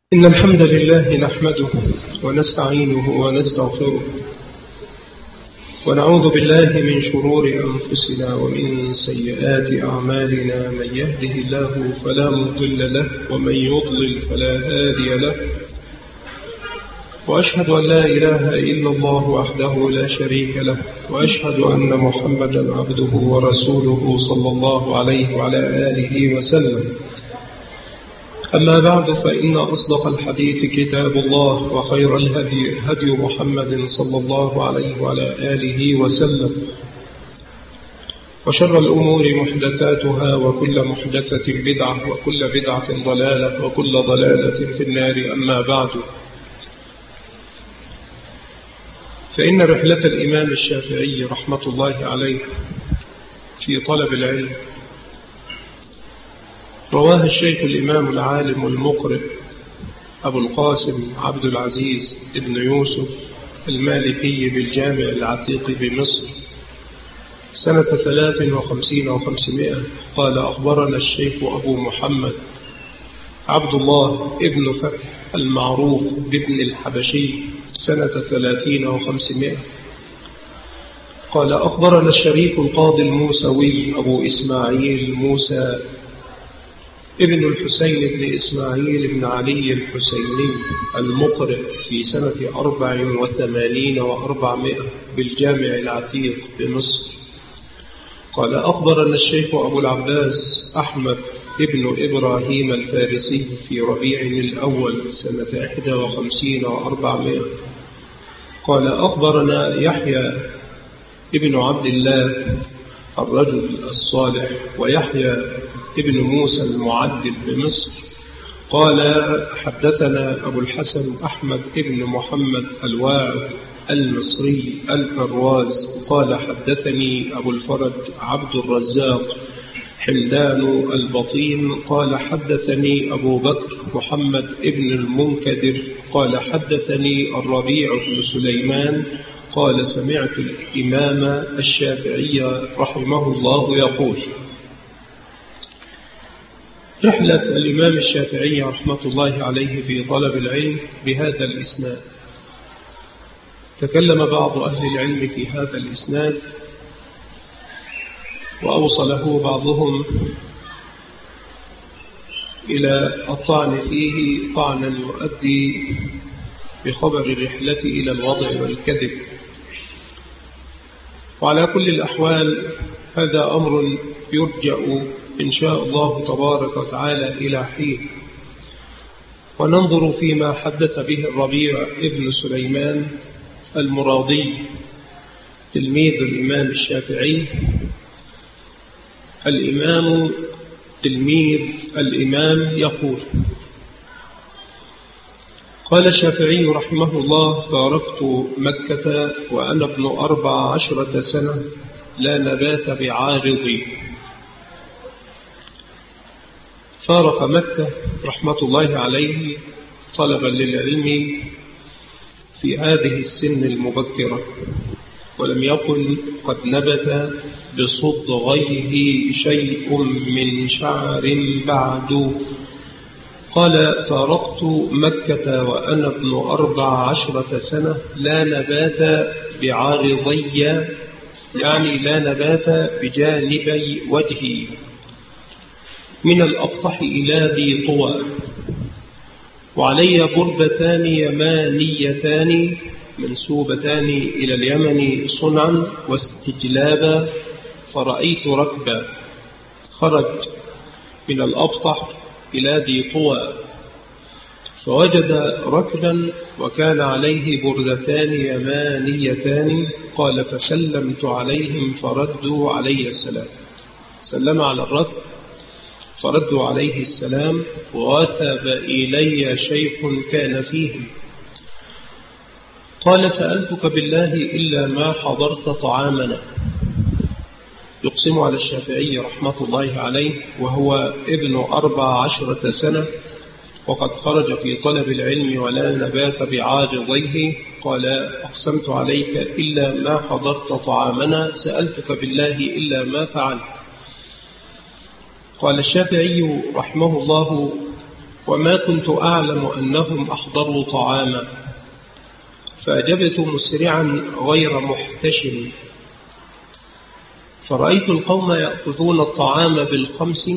إن الحمد لله نحمده ونستعينه ونستغفره ونعوذ بالله من شرور أنفسنا ومن سيئات أعمالنا. من يهده الله فلا مضل له ومن يضلل فلا هادي له، وأشهد أن لا إله إلا الله وحده لا شريك له، وأشهد أن محمدا عبده ورسوله صلى الله عليه وعلى آله وسلم. أما بعد، فإن أصدق الحديث كتاب الله، وخير الهدي هدي محمد صلى الله عليه وعلى آله وسلم، وشر الأمور محدثاتها، وكل محدثة بدعة، وكل بدعة ضلالة، وكل ضلالة في النار. أما بعد، فإن رحلة الإمام الشافعي رحمة الله عليه في طلب العلم رواها الشيخ الإمام العالم المقرئ أبو القاسم عبد العزيز ابن يوسف المالكي بالجامع العتيق بمصر سنة 53 و500. قال: أخبرنا الشيخ أبو محمد عبد الله ابن فتح المعروف بابن الحبشي سنة 30 و500. قال: أخبرنا الشريف القاضي الموسوي أبو إسماعيل موسى ابن الحسين بن إسماعيل بن علي الحسيني المقرئ في سنة 84 و400 بالجامع العتيق بمصر. قال: أخبرنا الشيخ أبو العباس أحمد ابن إبراهيم الفارسي في ربيع الأول سنة 51 و400. قال: أخبرنا يحيى ابن عبد الله الرجل الصالح ويحيى ابن موسى المعدل بمصر. قال: حدثنا أبو الحسن أحمد ابن محمد الواعد المصري الفراز. قال: حدثني أبو الفرج عبد الرزاق حمدان البطين. قال: حدثني أبو بكر محمد ابن المنكدر. قال: حدثني الربيع بن سليمان. قال: سمعت الإمام الشافعي رحمه الله يقول: رحلة الإمام الشافعي رحمة الله عليه في طلب العلم بهذا الإسناد. تكلم بعض أهل العلم في هذا الإسناد، وأوصله بعضهم إلى الطعن فيه طعنا يؤدي بخبر الرحلة إلى الوضع والكذب. وعلى كل الأحوال هذا أمر يرجع إن شاء الله تبارك وتعالى إلى حين، وننظر فيما حدث به الربيع ابن سليمان المراضي تلميذ الإمام الشافعي. الإمام تلميذ الإمام يقول: قال الشافعي رحمه الله: فارقت مكة وأنا ابن 14 سنة لا نبات بعارضي. فارق مكة رحمة الله عليه طلبا للعلم في هذه السن المبكرة، ولم يكن قد نبت بصدغيه شيء من شعر بعد. قال: فارقت مكة وأنا ابن 14 سنة لا نبات بعارضي، يعني لا نبات بجانبي وجهي، من الأبطح إلى ذي طوى، وعلي بردتان يمانيتان منسوبتان إلى اليمن صنعا واستجلابا. فرأيت ركبا خرج من الأبطح إلى ذي طوى، فوجد ركبا وكان عليه بردتان يمانيتان. قال: فسلمت عليهم فردوا علي السلام. سلم على الركب فردوا عليه السلام، ووثب إلي شيخ كان فيهم. قال: سألتك بالله إلا ما حضرت طعامنا. يقسم على الشافعي رحمة الله عليه وهو ابن 14 سنة وقد خرج في طلب العلم ولا نبات بعارضيه. قال: أقسمت عليك إلا ما حضرت طعامنا، سألتك بالله إلا ما فعلت. قال الشافعي رحمه الله: وما كنت أعلم أنهم أحضروا طعاما فأجبت مسرعا غير محتشم فرأيت القوم يأخذون الطعام بالخمس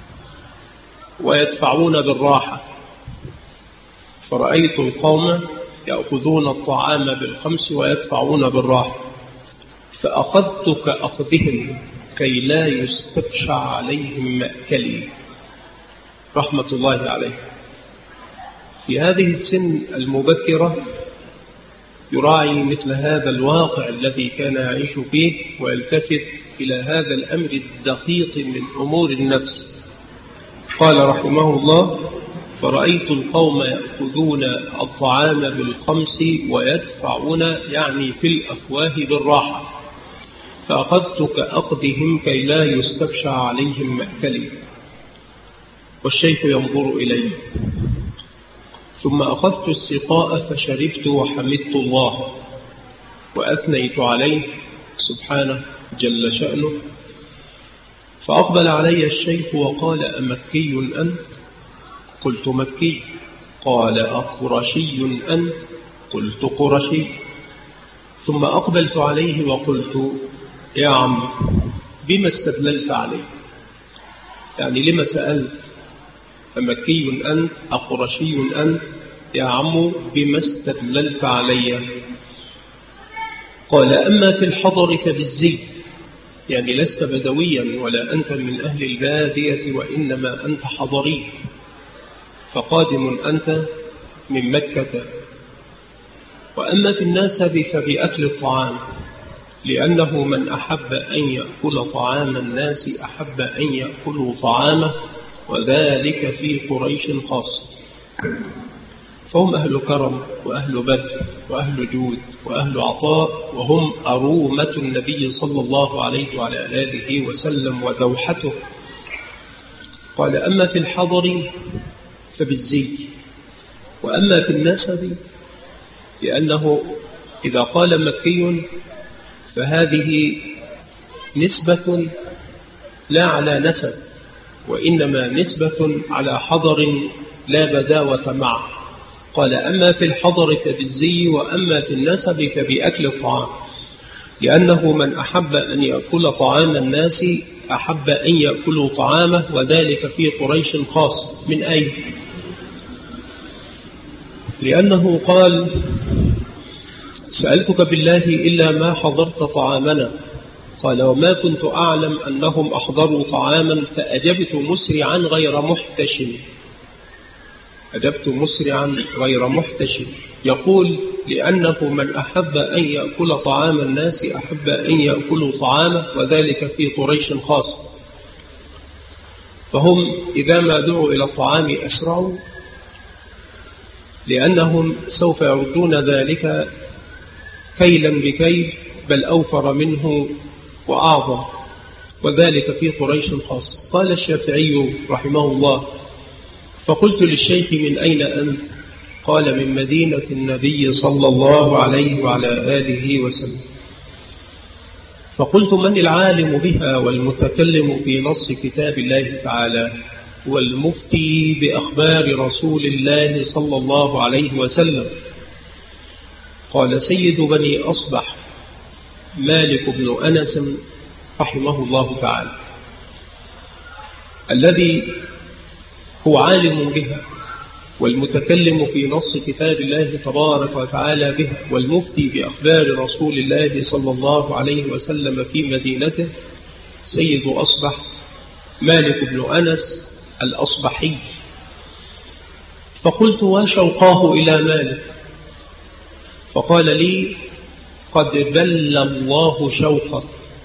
ويدفعون بالراحة فرأيت القوم يأخذون الطعام بالخمس ويدفعون بالراحة فأخذت كأخذهم كي لا يستبشع عليهم مأكلي رحمة الله عليه. في هذه السن المبكرة يراعي مثل هذا الواقع الذي كان يعيش فيه ويلتفت إلى هذا الأمر الدقيق من أمور النفس. قال رحمه الله: فرأيت القوم يأخذون الطعام بالخمس ويدفعون يعني في الأفواه بالراحة فأخذت كأخذهم كي لا يستبشع عليهم مأكلي. والشيخ ينظر إلي ثم أخذت السقاء فشربت وحمدت الله وأثنيت عليه سبحانه جل شأنه. فأقبل علي الشيخ وقال: أمكي أنت؟ قلت: مكي. قال: أقرشي أنت؟ قلت: قرشي. ثم أقبلت عليه وقلت: يا عم بما استدللت عليه؟ يعني لما سألت؟ أمكي أنت؟ أقرشي أنت؟ يا عم بما استدللت علي؟ قال: أما في الحضر فبالزي، يعني لست بدويا ولا أنت من أهل البادية وإنما أنت حضري، فقادم أنت من مكة. وأما في النسب فبأكل الطعام، لأنه من أحب أن يأكل طعام الناس أحب أن يأكلوا طعامه، وذلك في قريش خاص، فهم أهل كرم وأهل بذل وأهل جود وأهل عطاء، وهم أرومة النبي صلى الله عليه وعلى آله وسلم ودوحته. قال: أما في الحضر فبالزي، وأما في النسب لأنه إذا قال مكي فهذه نسبة لا على نسب، وإنما نسبة على حضر لا بداوة معه. قال: أما في الحضر فبالزي، وأما في النسب فبأكل الطعام، لأنه من أحب أن يأكل طعام الناس أحب أن يأكلوا طعامه، وذلك في قريش خاص. من أين؟ لأنه قال: سألتك بالله إلا ما حضرت طعامنا. قال: وما كنت أعلم أنهم أحضروا طعاما فأجبت مسرعا غير محتشم. أجبت مسرعا غير محتشم، يقول: لأنه من أحب أن يأكل طعام الناس أحب أن يأكلوا طعامه، وذلك في قريش خاص، فهم إذا ما دعوا إلى الطعام أسرعوا، لأنهم سوف يردون ذلك كيلا بكيل، بل أوفر منه وأعظم، وذلك في قريش خاص. قال الشافعي رحمه الله: فقلت للشيخ: من أين أنت؟ قال: من مدينة النبي صلى الله عليه وعلى آله وسلم. فقلت: من العالم بها والمتكلم في نص كتاب الله تعالى والمفتي بأخبار رسول الله صلى الله عليه وسلم؟ قال: سيد بني أصبح مالك بن أنس رحمه الله تعالى، الذي هو عالم بها والمتكلم في نص كتاب الله تبارك وتعالى بها والمفتي بأخبار رسول الله صلى الله عليه وسلم في مدينته، سيد أصبح مالك بن أنس الأصبحي. فقلت: وشوقاه إلى مالك؟ فقال لي: قد بل الله شوقه.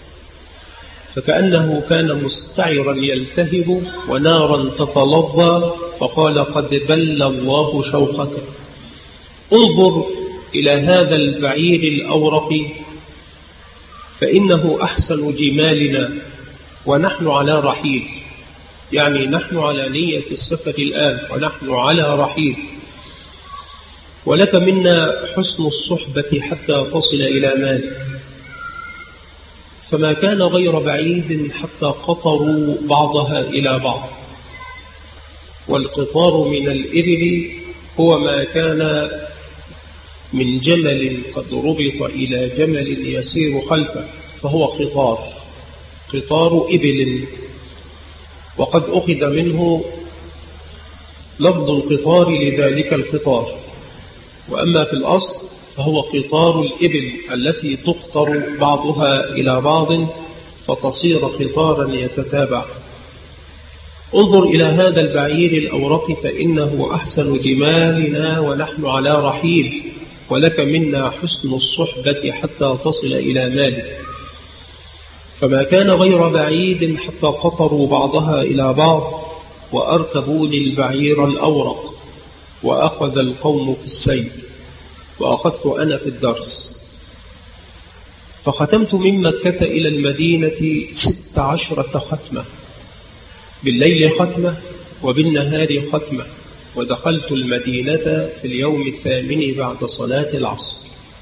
فكأنه كان مستعرا يلتهب ونارا تتلظى، فقال: قد بل الله شوقك. انظر إلى هذا البعير الأورق، فإنه أحسن جمالنا ونحن على رحيل، يعني نحن على نية السفر الآن ونحن على رحيل، ولك منا حسن الصحبة حتى تصل إلى مالك. فما كان غير بعيد حتى قطروا بعضها إلى بعض. والقطار من الإبل هو ما كان من جمل قد ربط إلى جمل يسير خلفه فهو قطار إبل. وقد أخذ منه لفظ القطار لذلك القطار، وأما في الأصل فهو قطار الإبل التي تقطر بعضها إلى بعض فتصير قطارا يتتابع. انظر إلى هذا البعير الأورق فإنه أحسن جمالنا ونحن على رحيل، ولك منا حسن الصحبة حتى تصل إلى مالك. فما كان غير بعيد حتى قطروا بعضها إلى بعض وأركبوني البعير الأورق، وأخذ القوم في السير وأخذت أنا في الدرس. فختمت من مكة إلى المدينة 16 ختمة، بالليل ختمة وبالنهار ختمة، ودخلت المدينة في اليوم 8 بعد صلاة العصر.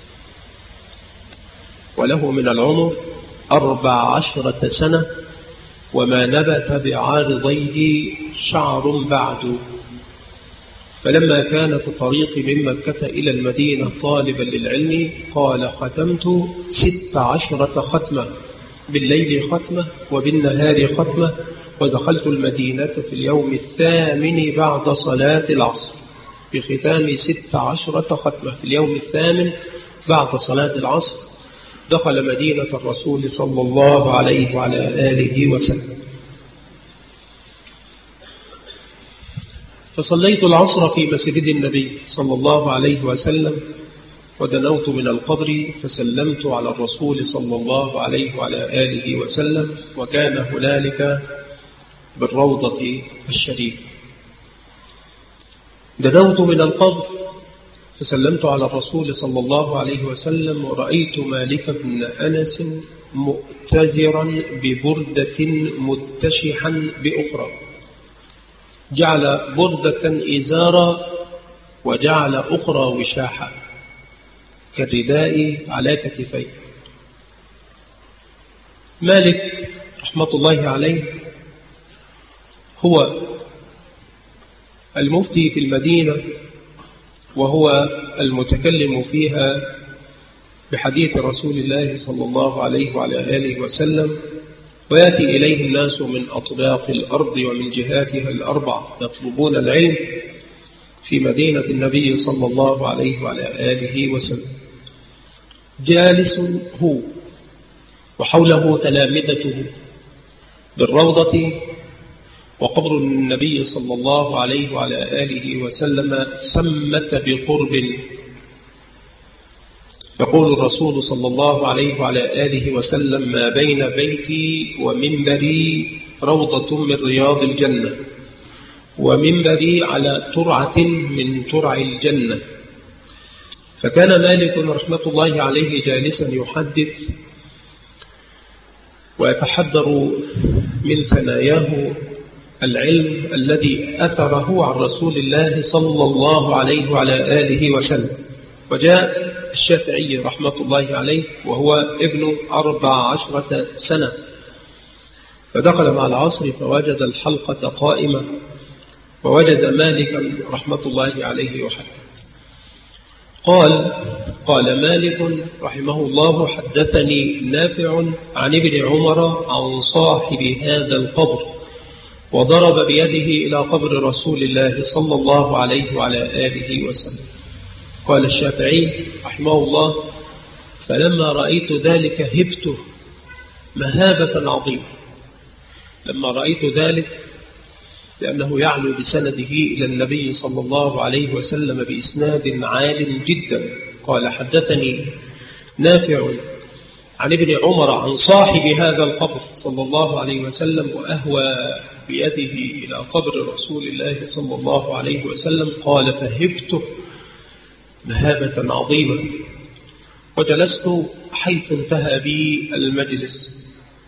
وله من العمر 14 سنة، وما نبت بعارضيه شعر بعد. فلما كان في الطريق من مكة إلى المدينة طالبا للعلم قال ختمت 16 ختمة، بالليل ختمة وبالنهار ختمة، ودخلت المدينة في اليوم 8 بعد صلاة العصر بختام 16 ختمة. في اليوم 8 بعد صلاة العصر دخل مدينة الرسول صلى الله عليه وعلى آله وسلم. فصليت العصر في مسجد النبي صلى الله عليه وسلم، ودنوت من القبر فسلمت على الرسول صلى الله عليه وعلى آله وسلم، وكان هنالك بالروضة الشريفة. دنوت من القبر فسلمت على الرسول صلى الله عليه وسلم، ورأيت مالك بن أنس مؤتزرا ببردة متشحا بأخرى، جعل بردة إزارا وجعل أخرى وشاحا كالرداء على كتفيه. مالك رحمة الله عليه هو المفتي في المدينة، وهو المتكلم فيها بحديث رسول الله صلى الله عليه وعلى آله وسلم، ويأتي إليه الناس من أطباق الأرض ومن جهاتها الأربع يطلبون العلم في مدينة النبي صلى الله عليه وعلى آله وسلم. جالس هو وحوله تلامذته بالروضة، وقبر النبي صلى الله عليه وعلى آله وسلم ثمة بقرب. يقول الرسول صلى الله عليه وعلى آله وسلم: ما بين بيتي ومنبري روضة من رياض الجنة، ومنبري على ترعة من ترع الجنة. فكان مالك رحمة الله عليه جالسا يحدث ويتحدر من ثناياه العلم الذي أثره عن رسول الله صلى الله عليه وعلى آله وسلم. وجاء الشافعي رحمة الله عليه وهو ابن 14 سنة، فدخل مع العصر فوجد الحلقة قائمة، ووجد مالكا رحمة الله عليه يحدث. قال مالك رحمه الله: حدثني نافع عن ابن عمر عن صاحب هذا القبر، وضرب بيده إلى قبر رسول الله صلى الله عليه وعلى آله وسلم. قال الشافعي رحمه الله: فلما رأيت ذلك هبته مهابة عظيمة. لما رأيت ذلك، لأنه يعلو بسنده إلى النبي صلى الله عليه وسلم بإسناد عال جدا. قال: حدثني نافع عن ابن عمر عن صاحب هذا القبر صلى الله عليه وسلم، وأهوى بيده إلى قبر رسول الله صلى الله عليه وسلم. قال: فهبته مهابة عظيمة، وجلست حيث انتهى بي المجلس.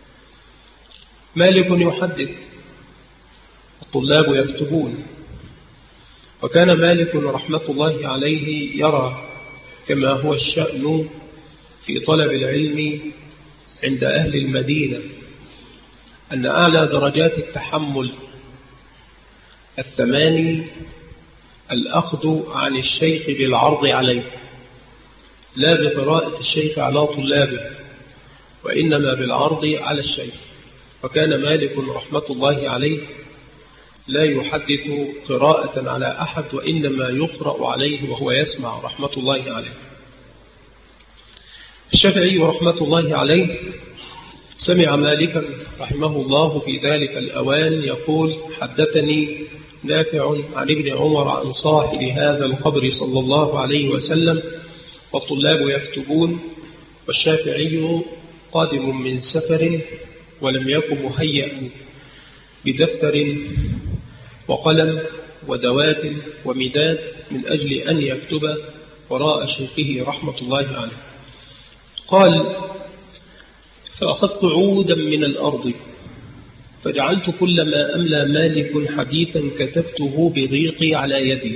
مالك يحدث، الطلاب يكتبون. وكان مالك رحمة الله عليه يرى كما هو الشأن في طلب العلم عند أهل المدينة أن أعلى درجات التحمل الثماني الأخذ عن الشيخ بالعرض عليه، لا بقراءة الشيخ على طلابه، وإنما بالعرض على الشيخ. وكان مالك رحمة الله عليه لا يحدث قراءة على أحد، وإنما يقرأ عليه وهو يسمع رحمة الله عليه. الشافعي رحمة الله عليه سمع مالكا رحمه الله في ذلك الأوان يقول: حدثني نافع عن ابن عمر عن صاحب هذا القبر صلى الله عليه وسلم، والطلاب يكتبون، والشافعي قادم من سفر ولم يكن مهيئا بدفتر وقلم ودوات ومداد من أجل أن يكتب وراء شيخه رحمة الله عليه. قال: فأخذت عودا من الأرض فجعلت كلما أملى مالك حديثا كتبته بريقي على يدي.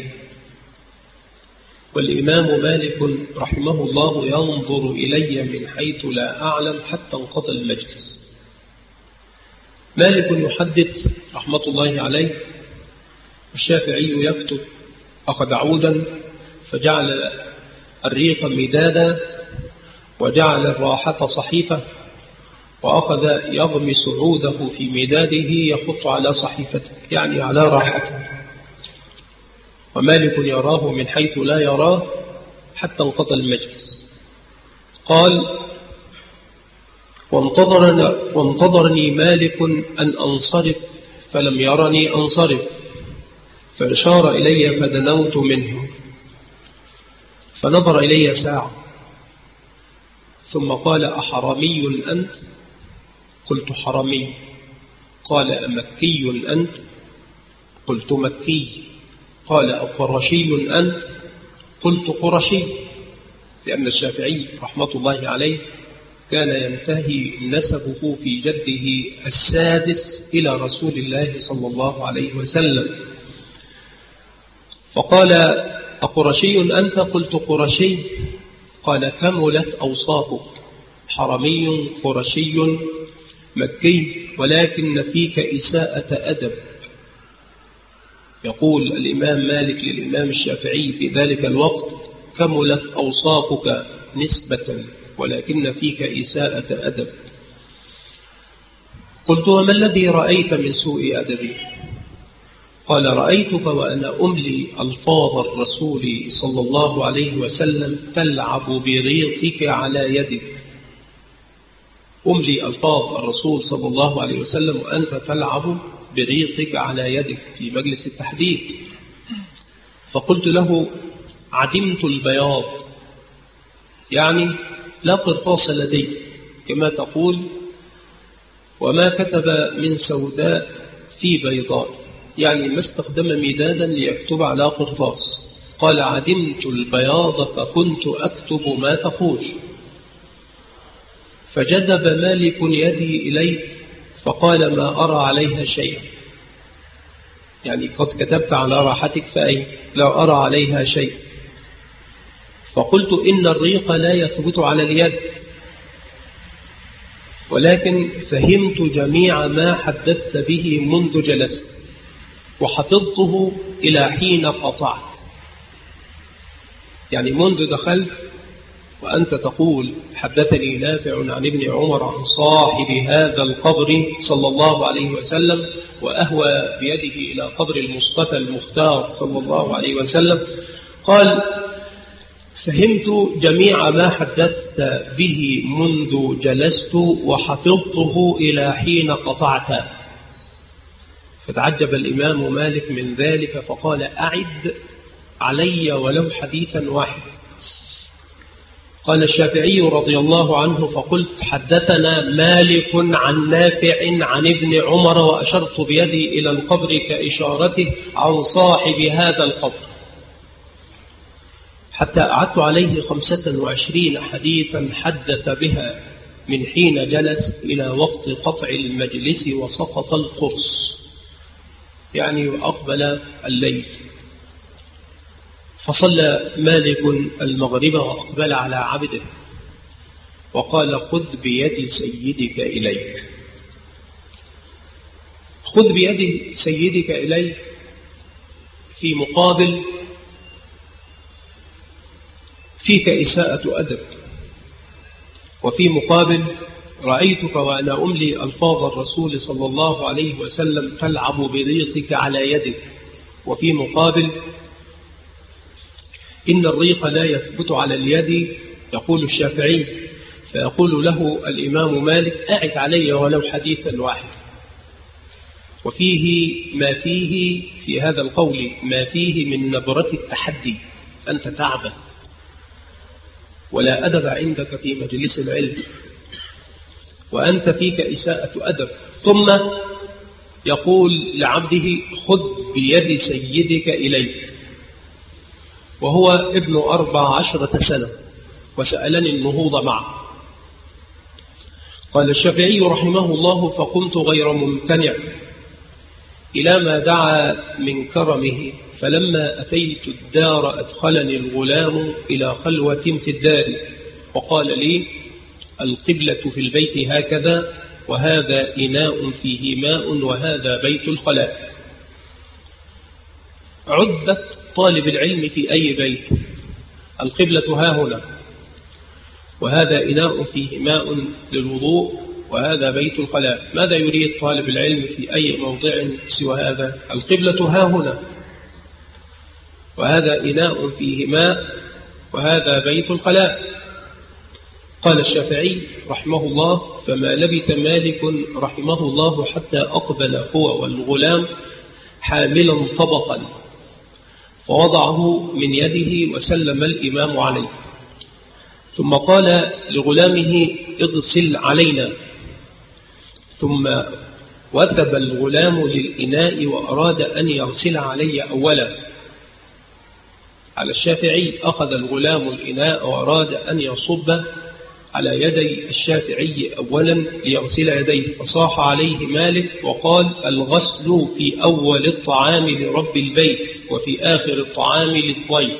والإمام مالك رحمه الله ينظر إلي من حيث لا أعلم حتى انقضى المجلس. مالك يحدث رحمة الله عليه، والشافعي يكتب. أخذ عودا فجعل الريق مدادا، وجعل الراحة صحيفة، وأخذ يغمس عوده في مداده يخط على صحيفته، يعني على راحته. ومالك يراه من حيث لا يراه حتى انقضى المجلس. قال: وانتظرني مالك أن أنصرف فلم يرني أنصرف، فأشار إلي فدنوت منه، فنظر إلي ساعة ثم قال: أحرمي أنت؟ قلت: حرمي. قال: أمكي أنت؟ قلت: مكي. قال: أقرشي أنت؟ قلت: قرشي. لأن الشافعي رحمة الله عليه كان ينتهي نسبه في جده السادس إلى رسول الله صلى الله عليه وسلم. فقال: أقرشي أنت؟ قلت: قرشي. قال: كملت أوصافك، حرمي قرشي مكي، ولكن فيك إساءة أدب. يقول الإمام مالك للإمام الشافعي في ذلك الوقت: كملت أوصافك نسبة، ولكن فيك إساءة أدب. قلت: وما الذي رأيت من سوء أدبي؟ قال: رأيتك وأنا أملي ألفاظ الرسول صلى الله عليه وسلم تلعب بريقك على يدك. أملي ألفاظ الرسول صلى الله عليه وسلم وأنت تلعب بريقك على يدك في مجلس التحديث. فقلت له: عدمت البياض، يعني لا قرطاس لدي كما تقول، وما كتب من سوداء في بيضاء، يعني ما استخدم مدادا ليكتب على قرطاس. قال: عدمت البياض فكنت أكتب ما تقول. فجذب مالك يدي إليه فقال: ما أرى عليها شيئا، يعني قد كتبت على راحتك فأي لا أرى عليها شيء. فقلت: إن الريق لا يثبت على اليد، ولكن فهمت جميع ما حدثت به منذ جلست، وحفظته إلى حين قطعت. يعني منذ دخلت وأنت تقول: حدثني نافع عن ابن عمر عن صاحب هذا القبر صلى الله عليه وسلم، وأهوى بيده إلى قبر المصطفى المختار صلى الله عليه وسلم. قال: فهمت جميع ما حدثت به منذ جلست، وحفظته إلى حين قطعت. فتعجب الإمام مالك من ذلك فقال: أعد علي ولو حديثا واحد. قال الشافعي رضي الله عنه: فقلت: حدثنا مالك عن نافع عن ابن عمر، وأشرت بيدي إلى القبر كإشارته عن صاحب هذا القبر، حتى أعدت عليه 25 حديثا حدث بها من حين جلس إلى وقت قطع المجلس وسقط القرص، يعني وأقبل الليل. فصلى مالك المغرب وأقبل على عبده وقال: خذ بيد سيدك إليك. خذ بيد سيدك إليك في مقابل فيك إساءة أدب، وفي مقابل رأيتك وأنا أملي ألفاظ الرسول صلى الله عليه وسلم تلعب بريقك على يدك، وفي مقابل إن الريق لا يثبت على اليد يقول الشافعي، فيقول له الإمام مالك أعد علي ولو حديثا واحد. وفيه ما فيه في هذا القول ما فيه من نبرة التحدي، أنت تعبث ولا أدب عندك في مجلس العلم، وأنت فيك إساءة أدب. ثم يقول لعبده خذ بيد سيدك إليك، وهو ابن 14 سنة وسألني النهوض معه. قال الشافعي رحمه الله: فقمت غير ممتنع إلى ما دعا من كرمه، فلما أتيت الدار أدخلني الغلام إلى خلوة في الدار وقال لي: القبلة في البيت هكذا، وهذا إناء فيه ماء، وهذا بيت الخلاء. عدة طالب العلم في أي بيت؟ القبلة ها هنا، وهذا إناء فيه ماء للوضوء، وهذا بيت الخلاء. ماذا يريد طالب العلم في أي موضع سوى هذا؟ القبلة ها هنا، وهذا إناء فيه ماء، وهذا بيت الخلاء. قال الشافعي رحمه الله: فما لبث مالك رحمه الله حتى أقبل هو والغلام حاملا طبقا، فوضعه من يده وسلم الإمام عليه، ثم قال لغلامه: اغسل علينا. ثم وثب الغلام للإناء وأراد أن يغسل علي أولا. على الشافعي أخذ الغلام الإناء وأراد أن يصب على يدي الشافعي أولا ليغسل يديه، فصاح عليه مالك وقال: الغسل في أول الطعام لرب البيت، وفي آخر الطعام للضيف.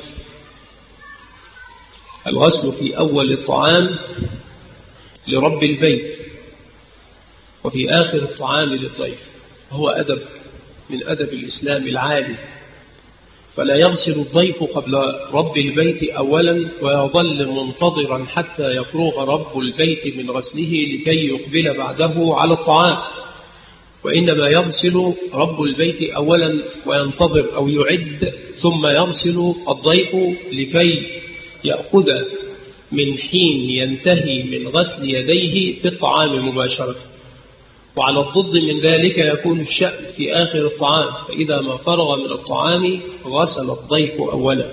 الغسل في أول الطعام لرب البيت، وفي آخر الطعام للضيف. هو أدب من أدب الإسلام العالي، فلا يغسل الضيف قبل رب البيت أولا ويظل منتظرا حتى يفرغ رب البيت من غسله لكي يقبل بعده على الطعام، وإنما يغسل رب البيت أولا وينتظر أو يعد، ثم يغسل الضيف لكي يأخذ من حين ينتهي من غسل يديه في الطعام مباشرة. وعلى الضد من ذلك يكون الشأن في آخر الطعام، فإذا ما فرغ من الطعام غسل الضيف أولا.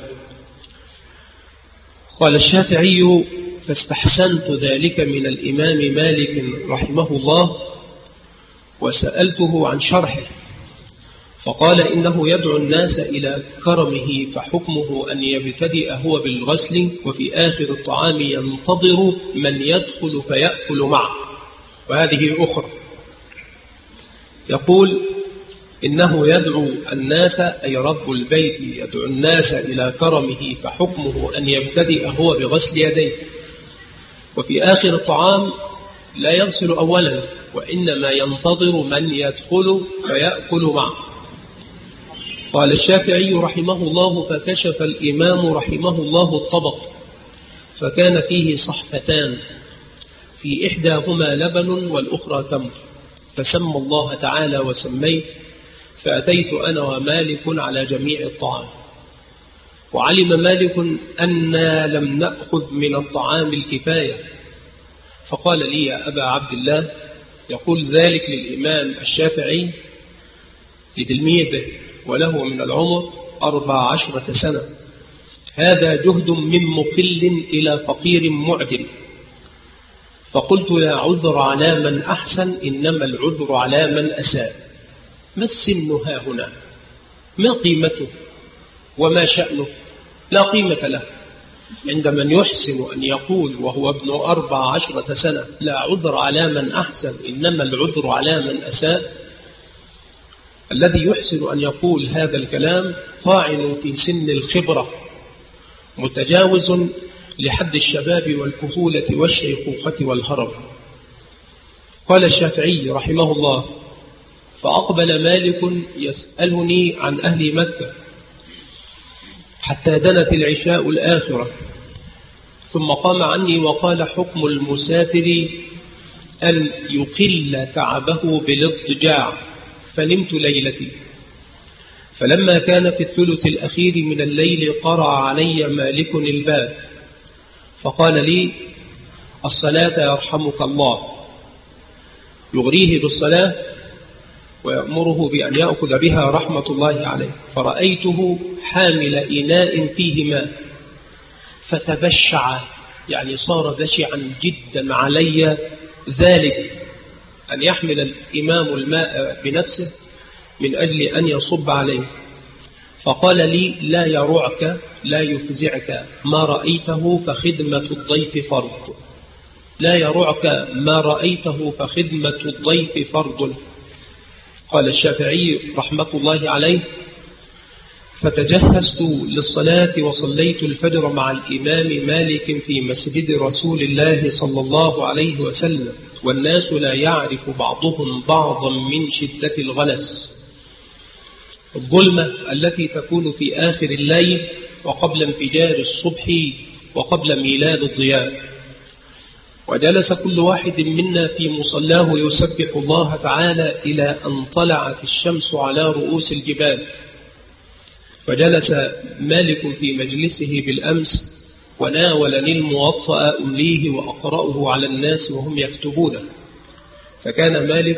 قال الشافعي: فاستحسنت ذلك من الإمام مالك رحمه الله، وسألته عن شرحه، فقال: إنه يدعو الناس إلى كرمه، فحكمه أن يبتدئ هو بالغسل، وفي آخر الطعام ينتظر من يدخل فيأكل معه. وهذه أخرى، يقول: إنه يدعو الناس، أي رب البيت يدعو الناس إلى كرمه، فحكمه أن يبتدئ هو بغسل يديه، وفي آخر الطعام لا يغسل أولا، وإنما ينتظر من يدخل فيأكل معه. قال الشافعي رحمه الله: فكشف الإمام رحمه الله الطبق، فكان فيه صحفتان، في إحداهما لبن والأخرى تمر، فسمى الله تعالى وسميت، فأتيت أنا ومالك على جميع الطعام. وعلم مالك أننا لم نأخذ من الطعام الكفاية، فقال لي: يا أبا عبد الله، يقول ذلك للإمام الشافعي لتلميذه وله من العمر 14 سنة: هذا جهد من مقل إلى فقير معدم. فقلت: لا عذر على من أحسن، إنما العذر على من أساء. ما السن ها هنا؟ ما قيمته وما شأنه؟ لا قيمة له عند من يحسن أن يقول وهو ابن 14 سنة: لا عذر على من أحسن، إنما العذر على من أساء. الذي يحسن أن يقول هذا الكلام طاعن في سن الخبرة، متجاوز لحد الشباب والكهولة والشيخوخة والهرم. قال الشافعي رحمه الله: فأقبل مالك يسألني عن أهل مكة، حتى دنت العشاء الآخرة، ثم قام عني وقال: حكم المسافر أن يقل تعبه بالاضطجاع. فنمت ليلتي، فلما كان في الثلث الأخير من الليل قرع علي مالك الباب فقال لي: الصلاة يرحمك الله، يغريه بالصلاة ويأمره بأن يأخذ بها رحمة الله عليه. فرأيته حامل إناء فيه ماء فتبشع، يعني صار بشعا جدا علي ذلك أن يحمل الإمام الماء بنفسه من أجل أن يصب عليه. فقال لي: لا يرعك، لا يفزعك ما رأيته فخدمة الضيف فرض. لا يرعك ما رأيته فخدمة الضيف فرض. قال الشافعي رحمة الله عليه: فتجهزت للصلاة وصليت الفجر مع الإمام مالك في مسجد رسول الله صلى الله عليه وسلم، والناس لا يعرف بعضهم بعضا من شدة الغلس، الظلمة التي تكون في آخر الليل وقبل انفجار الصبح وقبل ميلاد الضياء. وجلس كل واحد منا في مصلاه يسبح الله تعالى إلى أن طلعت الشمس على رؤوس الجبال. فجلس مالك في مجلسه بالأمس وناولني الموطأ أمليه وأقرأه على الناس وهم يكتبونه. فكان مالك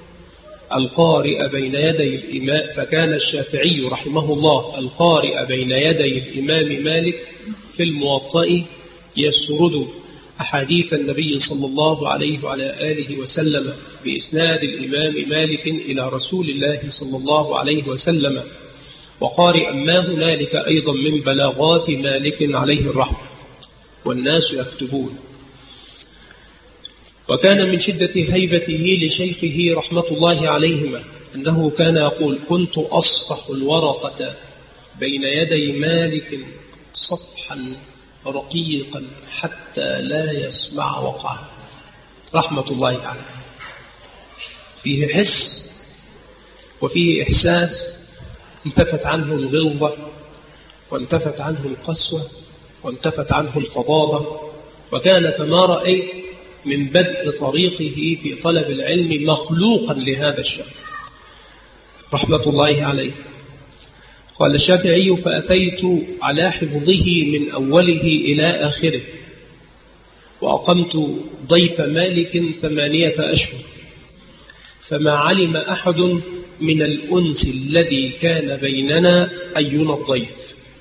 القارئ بين يدي الإمام، فكان الشافعي رحمه الله القارئ بين يدي الإمام مالك في الموطأ يسرد أحاديث النبي صلى الله عليه وعلى آله وسلم بإسناد الإمام مالك إلى رسول الله صلى الله عليه وسلم، وقارئا ما هنالك أيضا من بلاغات مالك عليه الرحمة، والناس يكتبون. وكان من شدة هيبته لشيخه رحمة الله عليهما أنه كان يقول: كنت أصفح الورقة بين يدي مالك صفحا رقيقا حتى لا يسمع وقعه، رحمة الله عليه. فيه حس وفيه إحساس، انتفت عنه الغلظة وانتفت عنه القسوة وانتفت عنه الفظاظة، وكان كما رأيت من بدء طريقه في طلب العلم مخلوقا لهذا الشأن رحمة الله عليه. قال الشافعي: فأتيت على حفظه من أوله إلى آخره، وأقمت ضيف مالك 8 أشهر، فما علم أحد من الأنس الذي كان بيننا أينا الضيف.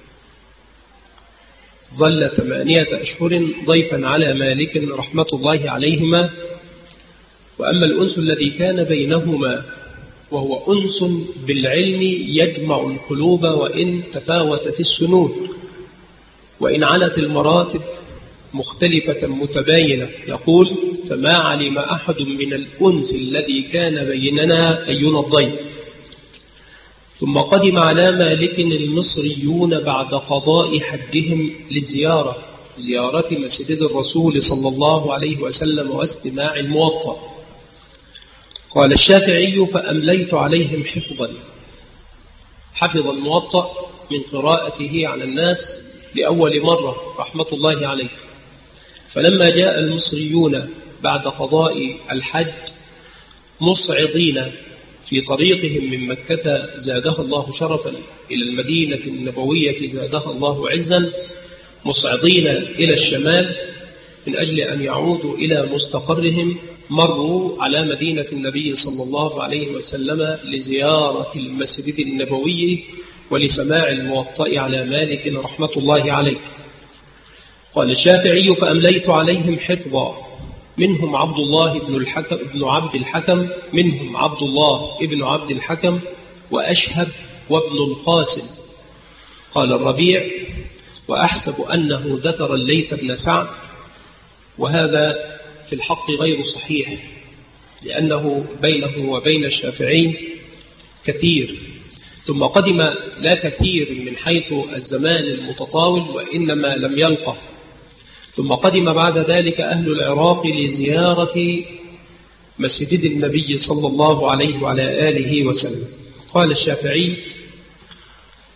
ظل 8 أشهر ضيفا على مالك رحمة الله عليهما. وأما الأنس الذي كان بينهما وهو أنس بالعلم يجمع القلوب وإن تفاوتت السنون وإن علت المراتب مختلفة متباينة. يقول: فما علم أحد من الأنس الذي كان بيننا أينا الضيف. ثم قدم على مالك المصريون بعد قضاء حجهم زيارة مسجد الرسول صلى الله عليه وسلم واستماع الموطأ. قال الشافعي: فأمليت عليهم حفظا، حفظ الموطأ من قراءته على الناس لأول مرة رحمة الله عليه. فلما جاء المصريون بعد قضاء الحج مصعدين في طريقهم من مكة زادها الله شرفا إلى المدينة النبوية زادها الله عزا، مصعدين إلى الشمال من أجل أن يعودوا إلى مستقرهم، مروا على مدينة النبي صلى الله عليه وسلم لزيارة المسجد النبوي ولسماع الموطأ على مالك رحمة الله عليه. قال الشافعي: فأمليت عليهم حفظا، منهم عبد الله بن عبد الحكم، منهم عبد الله بن عبد الحكم وأشهب وابن القاسم. قال الربيع: وأحسب أنه ذكر الليث بن سعد، وهذا في الحق غير صحيح، لأنه بينه وبين الشافعي كثير. ثم قدم لا كثير من حيث الزمان المتطاول، وإنما لم يلقى. ثم قدم بعد ذلك أهل العراق لزيارة مسجد النبي صلى الله عليه وعلى آله وسلم. قال الشافعي: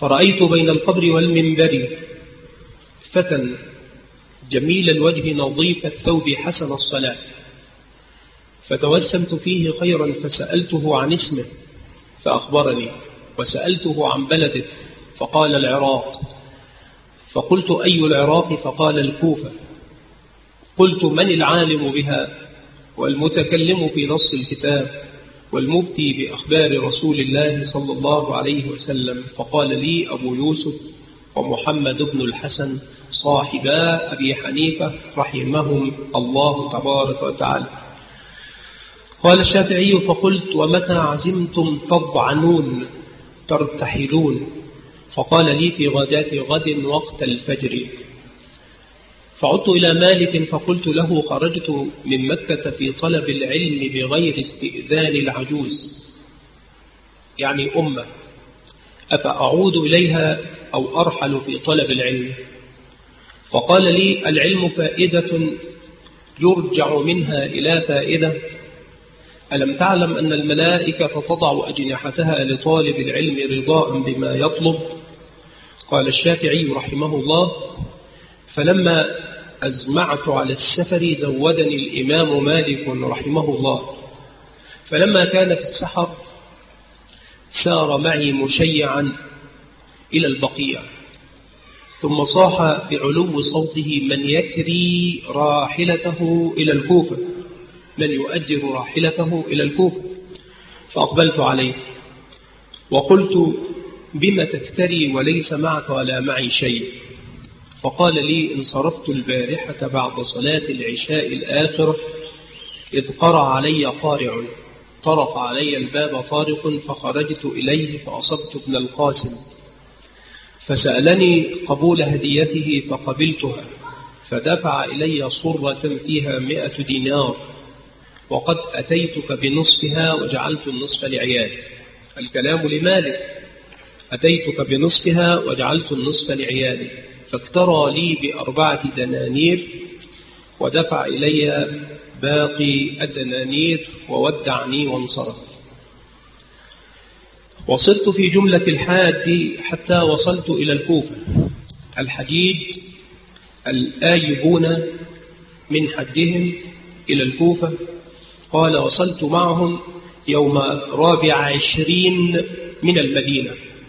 فرأيت بين القبر والمنبر فتى جميل الوجه نظيف الثوب حسن الصلاة، فتوسمت فيه خيرا فسألته عن اسمه فأخبرني، وسألته عن بلده فقال العراق، فقلت أي العراق؟ فقال الكوفة. قلت من العالم بها والمتكلم في نص الكتاب والمفتي بأخبار رسول الله صلى الله عليه وسلم؟ فقال لي أبو يوسف ومحمد بن الحسن صاحبا أبي حنيفة رحمهم الله تبارك وتعالى. قال الشافعي فقلت ومتى عزمتم تضعنون ترتحلون؟ فقال لي في غداة غد وقت الفجر. فعدت إلى مالك فقلت له خرجت من مكة في طلب العلم بغير استئذان العجوز، يعني أمة، أفأعود إليها أو أرحل في طلب العلم؟ فقال لي العلم فائدة يرجع منها إلى فائدة، ألم تعلم أن الملائكة تضع أجنحتها لطالب العلم رضاء بما يطلب؟ قال الشافعي رحمه الله فلما أزمعت على السفر زودني الإمام مالك رحمه الله، فلما كان في السحر سار معي مشيعا إلى البقيع، ثم صاح بعلو صوته من يكري راحلته إلى الكوفة، من يؤجر راحلته إلى الكوفة. فأقبلت عليه وقلت بما تكتري وليس معك ولا معي شيء؟ فقال لي انصرفت البارحة بعد صلاة العشاء الآخرة إذ قرع علي قارع، طرق علي الباب طارق فخرجت إليه فأصبت ابن القاسم فسألني قبول هديته فقبلتها، فدفع إلي صرة فيها 100 دينار وقد أتيتك بنصفها وجعلت النصف لعيالي. الكلام لمالك، أتيتك بنصفها وجعلت النصف لعيالي، فاكترى لي ب4 دنانير ودفع إلي باقي الدنانير وودعني وانصرف. وصرت في جملة الحاج حتى وصلت إلى الكوفة. الحجيج الآيبون من حجهم إلى الكوفة، قال وصلت معهم يوم 24 من المدينة،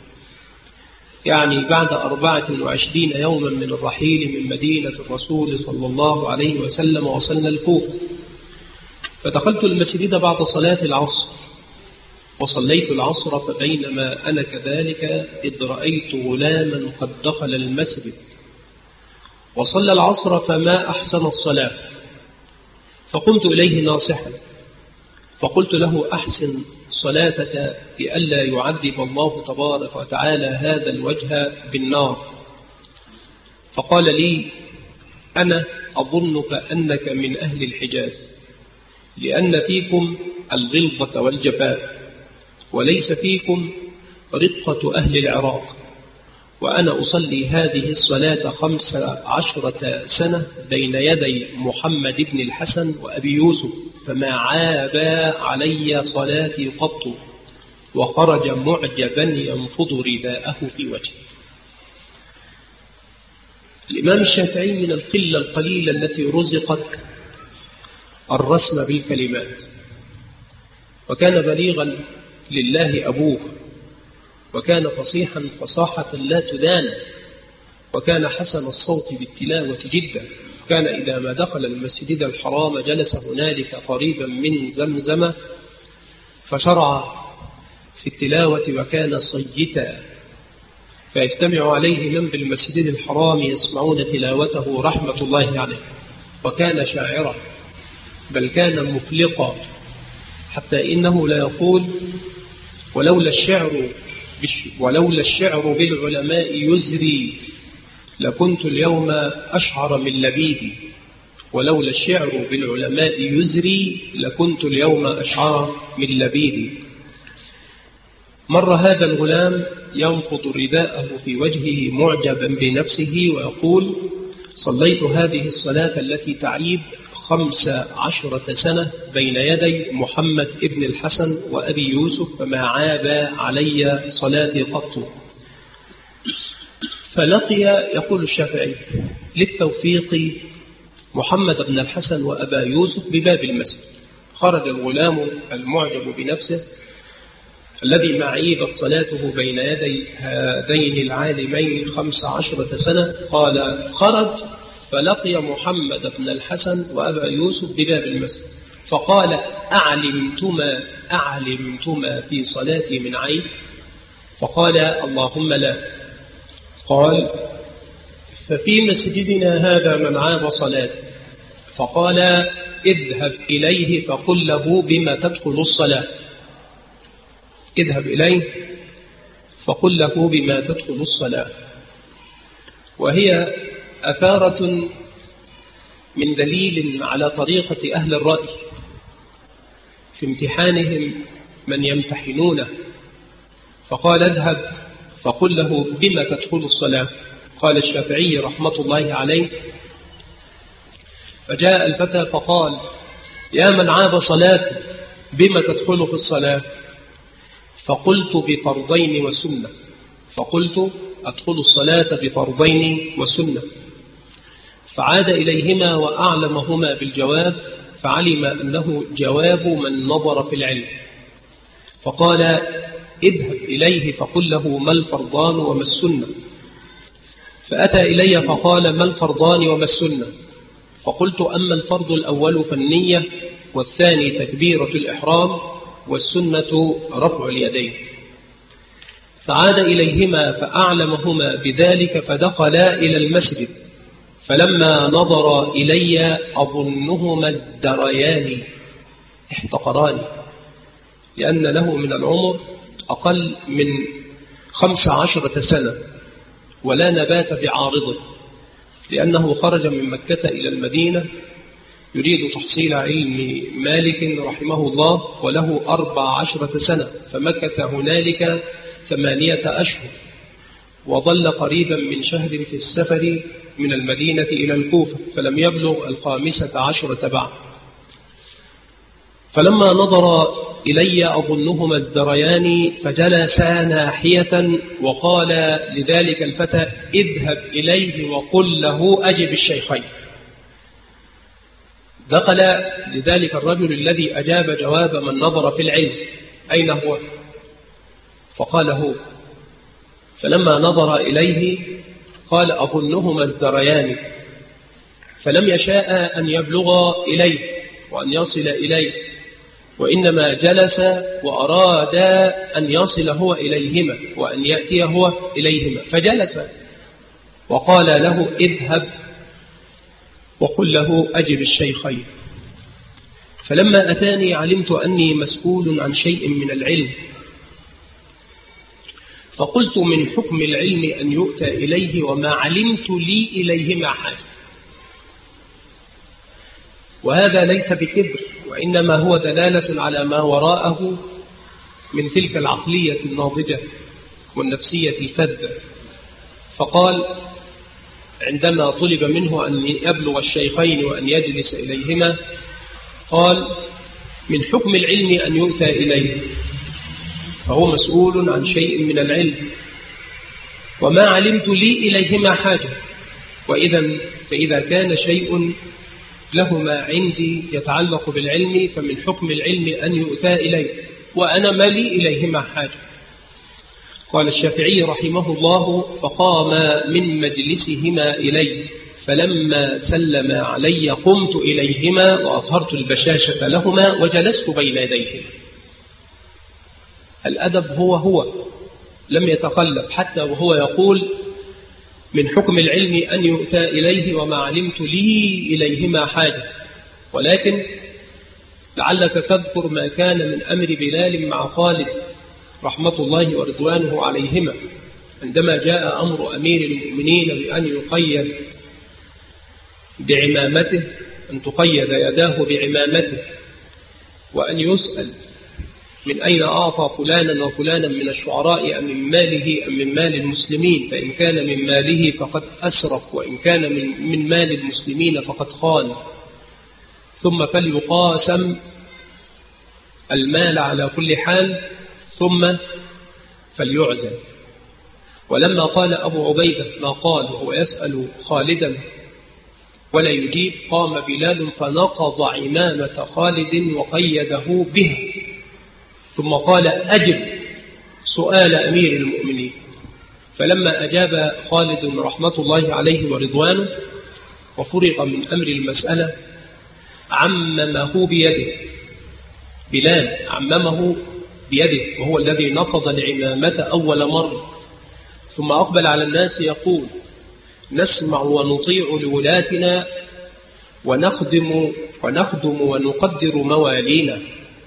يعني بعد 24 يوما من الرحيل من مدينة الرسول صلى الله عليه وسلم وصلنا الكوفة. فدخلت المسجد بعد صلاة العصر وصليت العصر، فبينما أنا كذلك إذ رأيت غلاما قد دخل المسجد وصلى العصر فما أحسن الصلاة، فقمت إليه ناصحا فقلت له أحسن صلاتك لئلا يعذب الله تبارك وتعالى هذا الوجه بالنار. فقال لي أنا أظنك أنك من أهل الحجاز، لأن فيكم الغلظة والجفاء وليس فيكم رقة أهل العراق، وأنا أصلي هذه الصلاة 15 سنة بين يدي محمد بن الحسن وأبي يوسف، فما عابا علي صلاتي قط، وخرج معجبا ينفض رداءه في وجهه. الإمام الشافعي من القلة القليلة التي رزقت الرسم بالكلمات، وكان بليغا لله أبوه، وكان فصيحا فصاحة لا تدان، وكان حسن الصوت بالتلاوة جدا، كان إذا ما دخل المسجد الحرام جلس هنالك قريبا من زمزم فشرع في التلاوة، وكان صيتا فيجتمع عليه من بالمسجد الحرام يسمعون تلاوته رحمة الله عليه. وكان شاعرا بل كان مفلقا، حتى إنه لا يقول ولولا الشعر بالعلماء يزري لكنت اليوم أشعر من لبيدي، ولولا الشعر بالعلماء يزري لكنت اليوم أشعر من لبيدي. مر هذا الغلام ينفض رداءه في وجهه معجبا بنفسه ويقول صليت هذه الصلاة التي تعيب 15 سنة بين يدي محمد ابن الحسن وأبي يوسف، فما عاب علي صلاتي قط. فلقي يقول الشافعي للتوفيق محمد بن الحسن وأبا يوسف بباب المسجد. خرج الغلام المعجب بنفسه الذي معيبت صلاته بين يدي هذين العالمين 15 سنة، قال خرج فلقي محمد بن الحسن وأبا يوسف بباب المسجد فقال أعلمتما في صلاتي من عيب؟ فقال اللهم لا. قال ففي مسجدنا هذا من عاب صلاته. فقال اذهب إليه فقل له بما تدخل الصلاة. اذهب إليه فقل له بما تدخل الصلاة. وهي أثارة من دليل على طريقة أهل الرأي في امتحانهم من يمتحنونه. فقال اذهب فقل له بما تدخل الصلاة. قال الشافعي رحمة الله عليه فجاء الفتى فقال يا من عاب صلاته بما تدخل في الصلاة؟ فقلت بفرضين وسنة. فقلت أدخل الصلاة بفرضين وسنة. فعاد إليهما وأعلمهما بالجواب فعلم أنه جواب من نظر في العلم. فقال اذهب إليه فقل له ما الفرضان وما السنة. فأتى إلي فقال ما الفرضان وما السنة؟ فقلت أما الفرض الأول فالنية، والثاني تكبيرة الإحرام، والسنة رفع اليدين. فعاد إليهما فأعلمهما بذلك فدخلا إلى المسجد. فلما نظر إلي أظنهما ازدريان احتقران، لأن له من العمر أقل من 15 سنة ولا نبات بعارضه، لأنه خرج من مكة إلى المدينة يريد تحصيل علم مالك رحمه الله وله 14 سنة، فمكث هنالك 8 أشهر وظل قريبا من شهر في السفر من المدينة إلى الكوفة، فلم يبلغ 15 بعد. فلما نظر إلي أظنهما ازدريان فجلسا ناحية وقال لذلك الفتى اذهب إليه وقل له أجب الشيخين. دخل لذلك الرجل الذي أجاب جواب من نظر في العلم أين هو؟ فقال هو. فلما نظر إليه قال أظنهما ازدريان، فلم يشاء أن يبلغ إليه وأن يصل إليه، وإنما جلس وأراد أن يصل هو إليهما وأن يأتي هو إليهما، فجلس وقال له اذهب وقل له أجب الشيخين. فلما أتاني علمت أني مسؤول عن شيء من العلم، فقلت من حكم العلم أن يؤتى إليه وما علمت لي إليهما حاجة. وهذا ليس بكبر، وإنما هو دلالة على ما وراءه من تلك العقلية الناضجة والنفسية الفذة. فقال عندما طلب منه أن يبلغ الشيخين وأن يجلس إليهما قال من حكم العلم أن يؤتى إليه، فهو مسؤول عن شيء من العلم وما علمت لي إليهما حاجة. فإذا كان شيء لهما عندي يتعلق بالعلم فمن حكم العلم أن يؤتى إليه وأنا ما لي إليهما حاجة. قال الشافعي رحمه الله فقام من مجلسهما إلي، فلما سلم علي قمت إليهما وأظهرت البشاشة لهما وجلست بين يديهما. الأدب هو لم يتقلب، حتى وهو يقول من حكم العلم أن يؤتى إليه وما علمت لي إليهما حاجة. ولكن لعلك تذكر ما كان من أمر بلال مع خالد رحمة الله ورضوانه عليهما عندما جاء أمر أمير المؤمنين بأن يقيد بعمامته، أن تقيد يداه بعمامته، وأن يسأل من أين أعطى فلانا وفلانا من الشعراء أم من ماله أم من مال المسلمين، فإن كان من ماله فقد أسرف، وإن كان من مال المسلمين فقد خان، ثم فليقاسم المال على كل حال ثم فليعزل. ولما قال أبو عبيدة ما قال وهو يسأل خالدا ولا يجيب، قام بلال فنقض عمامة خالد وقيده بها، ثم قال أجب سؤال أمير المؤمنين. فلما أجاب خالد رحمة الله عليه ورضوانه وفرغ من أمر المسألة عممه بيده، بلال عممه بيده وهو الذي نقض العمامة أول مرة، ثم أقبل على الناس يقول نسمع ونطيع لولاتنا ونخدم ونقدر موالينا،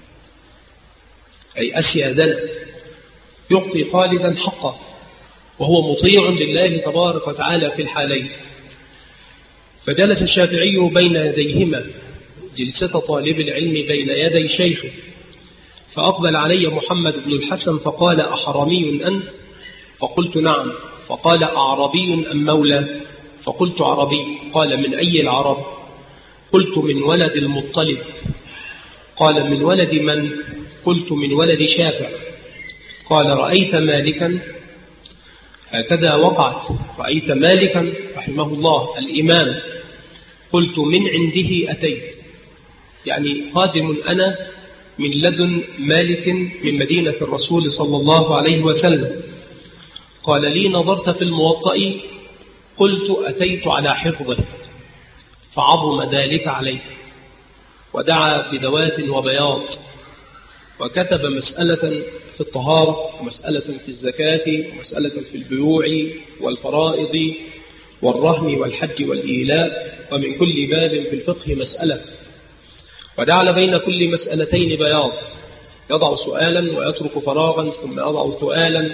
أي أسيادنا، يعطي خالدا حقه وهو مطيع لله تبارك وتعالى في الحالين. فجلس الشافعي بين يديهما جلسة طالب العلم بين يدي شيخه، فأقبل علي محمد بن الحسن فقال أحرمي أنت؟ فقلت نعم. فقال أعربي أم مولى؟ فقلت عربي. قال من أي العرب؟ قلت من ولد المطلب. قال من ولد من؟ قلت من ولد شافع. قال رأيت مالكا؟ هكذا وقعت، رأيت مالكا رحمه الله الإمام. قلت من عنده أتيت، يعني قادم أنا من لدن مالك من مدينة الرسول صلى الله عليه وسلم. قال لي نظرت في الموطأ؟ قلت أتيت على حفظه، فعظم ذلك عليه، ودعا بذوات وبياض، وكتب مسألة في الطهارة ومسألة في الزكاة ومسألة في البيوع والفرائض والرهن والحج والإيلاء، ومن كل باب في الفقه مسألة، وجعل بين كل مسألتين بياض، يضع سؤالا ويترك فراغا، ثم يضع سؤالا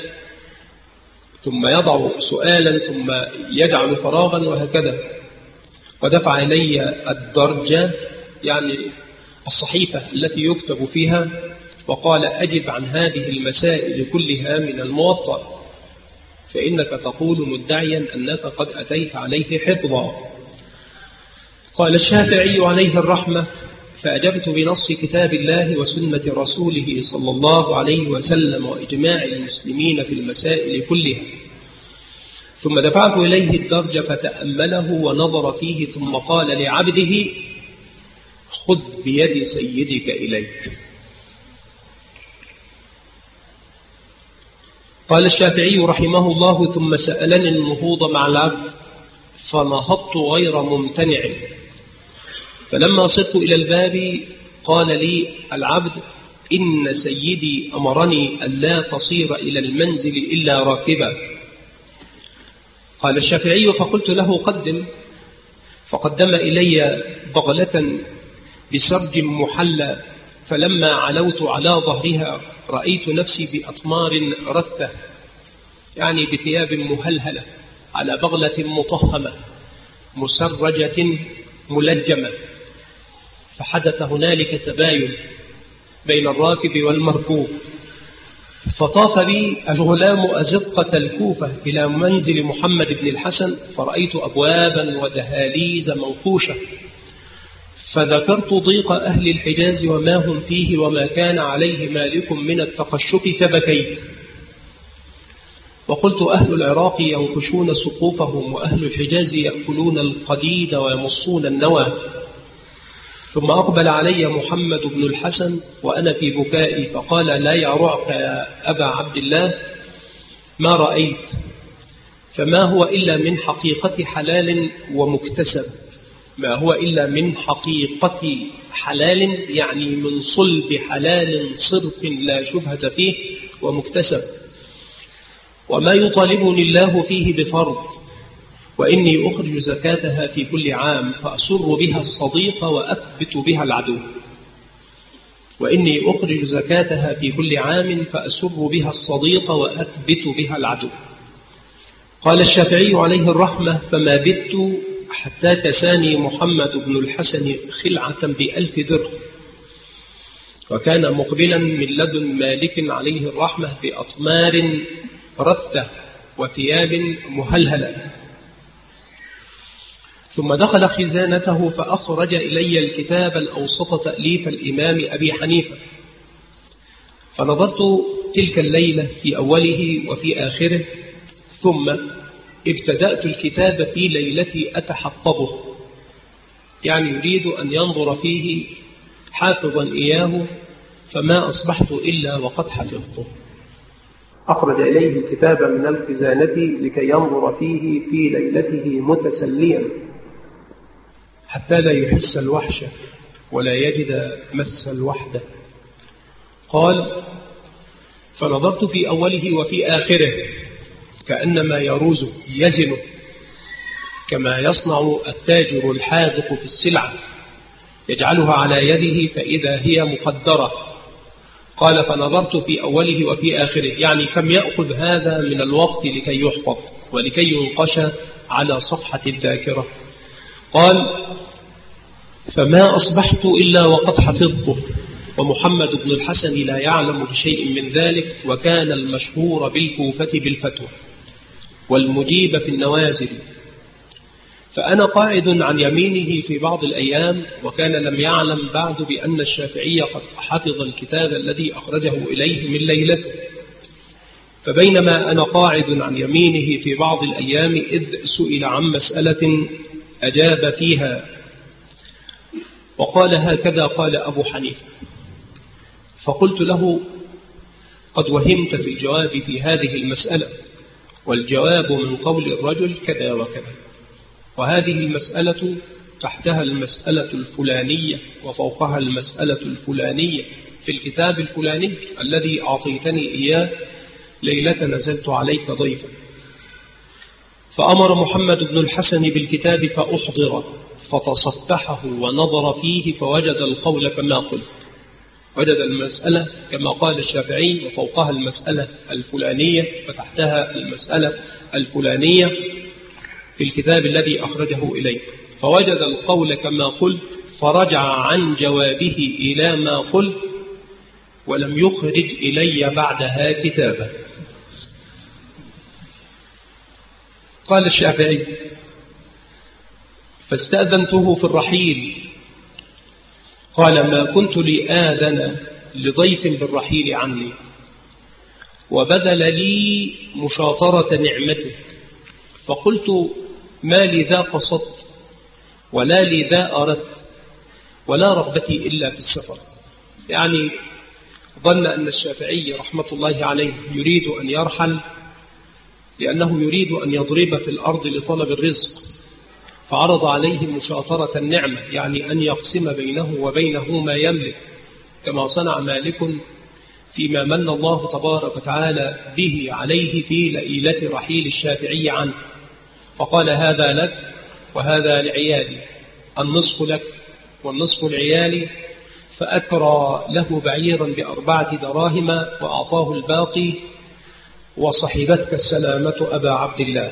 ثم يجعل فراغا، وهكذا. ودفع إلي الدرجة، يعني الصحيفة التي يكتب فيها، وقال أجب عن هذه المسائل كلها من الموطأ، فإنك تقول مدعيا أنك قد أتيت عليه حفظا. قال الشافعي عليه الرحمة فأجبت بنص كتاب الله وسنة رسوله صلى الله عليه وسلم وإجماع المسلمين في المسائل كلها، ثم دفعت إليه الدرج فتأمله ونظر فيه، ثم قال لعبده خذ بيد سيدك إليك. قال الشافعي رحمه الله ثم سألني النهوض مع العبد فنهضت غير ممتنع، فلما صرت إلى الباب قال لي العبد إن سيدي أمرني ألا تصير إلى المنزل إلا راكبا. قال الشافعي فقلت له قدم، فقدم إلي بغلة بسرج محلى، فلما علوت على ظهرها رأيت نفسي بأطمار رتة، يعني بثياب مهلهلة على بغلة مطهمة مسرجة ملجمة، فحدث هنالك تباين بين الراكب والمركوب، فطاف بي الغلام أزقة الكوفة إلى منزل محمد بن الحسن، فرأيت أبوابا ودهاليز منقوشة، فذكرت ضيق أهل الحجاز وما هم فيه وما كان عليه مالك من التقشف فبكيت، وقلت أهل العراق ينقشون سقوفهم وأهل الحجاز يأكلون القديد ويمصون النوى. ثم أقبل علي محمد بن الحسن وأنا في بكائي فقال لا يعرعك يا أبا عبد الله ما رأيت، فما هو إلا من حقيقة حلال ومكتسب، ما هو إلا من حقيقة حلال يعني من صلب حلال صرف لا شبهة فيه ومكتسب، وما يطالبني الله فيه بفرض، وإني أخرج زكاتها في كل عام فأسر بها الصديق وأثبت بها العدو، وإني أخرج زكاتها في كل عام فأسر بها الصديق وأثبت بها العدو. قال الشافعي عليه الرحمة فما بت حتى كساني محمد بن الحسن خلعة ب1000 درهم، وكان مقبلا من لدن مالك عليه الرحمة بأطمار رثة وثياب مهلهلة، ثم دخل خزانته فأخرج إلي الكتاب الأوسط تأليف الإمام أبي حنيفة، فنظرت تلك الليلة في أوله وفي آخره، ثم ابتدأت الكتاب في ليلتي أتحفظه، يعني يريد أن ينظر فيه حافظا إياه، فما أصبحت إلا وقد حفظته. أخرج إليه الكتاب من الخزانة لكي ينظر فيه في ليلته متسليا حتى لا يحس الوحشة ولا يجد مس الوحدة. قال: فنظرت في أوله وفي آخره كأنما يروز يزن، كما يصنع التاجر الحاذق في السلعة، يجعلها على يده فإذا هي مقدرة. قال: فنظرت في أوله وفي آخره، يعني كم يأخذ هذا من الوقت لكي يحفظ ولكي ينقش على صفحة الذاكرة. قال: فما أصبحت إلا وقد حفظته، ومحمد بن الحسن لا يعلم بشيء من ذلك، وكان المشهور بالكوفة بالفتوى والمجيب في النوازل. فأنا قاعد عن يمينه في بعض الأيام، وكان لم يعلم بعد بأن الشافعي قد حفظ الكتاب الذي أخرجه إليه من ليلته. فبينما أنا قاعد عن يمينه في بعض الأيام إذ سئل عن مسألة أجاب فيها وقال: هكذا قال أبو حنيفة. فقلت له: قد وهمت في الجواب في هذه المسألة، والجواب من قول الرجل كذا وكذا، وهذه المسألة تحتها المسألة الفلانية وفوقها المسألة الفلانية في الكتاب الفلاني الذي أعطيتني إياه ليلة نزلت عليك ضيفا. فأمر محمد بن الحسن بالكتاب فأحضر، فتصفحه ونظر فيه فوجد القول كما قلت، وجد المسألة كما قال الشافعي وفوقها المسألة الفلانية وتحتها المسألة الفلانية في الكتاب الذي أخرجه إليه، فوجد القول كما قلت، فرجع عن جوابه إلى ما قلت ولم يخرج إلي بعدها كتابا. قال الشافعي: فاستأذنته في الرحيل. قال: ما كنت لآذن لضيف بالرحيل عني، وبذل لي مشاطرة نعمته، فقلت: ما لي ذا قصدت ولا لي ذا أردت ولا رغبتي إلا في السفر. يعني ظن أن الشافعي رحمة الله عليه يريد أن يرحل لأنه يريد أن يضرب في الأرض لطلب الرزق، فعرض عليه مشاطرة النعمة، يعني أن يقسم بينه وبينه ما يملك، كما صنع مالك فيما من الله تبارك وتعالى به عليه في ليلة رحيل الشافعي عنه، فقال: هذا لك وهذا لعيالي، النصف لك والنصف لعيالي، فأكرى له بعيرا ب4 دراهم وأعطاه الباقي، وصحبتك السلامة أبا عبد الله.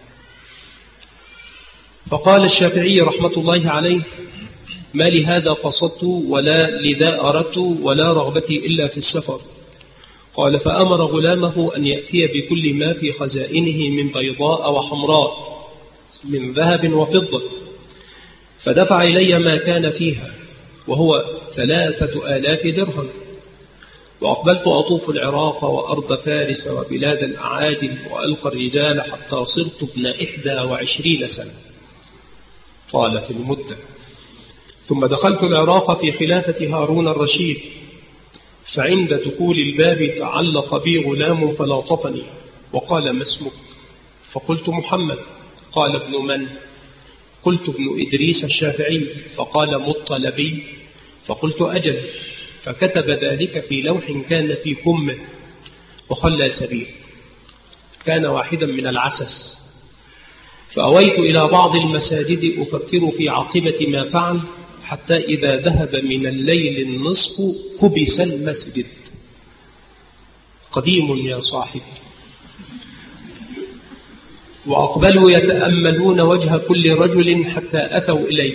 فقال الشافعي رحمة الله عليه: ما لهذا قصدت ولا لذا أردت ولا رغبتي إلا في السفر. قال: فأمر غلامه أن يأتي بكل ما في خزائنه من بيضاء وحمراء من ذهب وفضة، فدفع إلي ما كان فيها، وهو 3000 درهم. وأقبلت أطوف العراق وأرض فارس وبلاد الأعاجم وألقى الرجال حتى صرت ابن 21 سنة. طالت المدة. ثم دخلت العراق في خلافة هارون الرشيد، فعند دخول الباب تعلق بي غلام فلاطفني وقال: ما اسمك؟ فقلت: محمد. قال: ابن من؟ قلت: ابن إدريس الشافعي. فقال: مطلبي؟ فقلت: أجل. فكتب ذلك في لوح كان في كمه وخلى سبيل، كان واحدا من العسس. فأويت إلى بعض المساجد أفكر في عاقبة ما فعل، حتى إذا ذهب من الليل النصف كبس المسجد. قديم يا صاحبي. وأقبلوا يتأملون وجه كل رجل حتى أتوا إليه،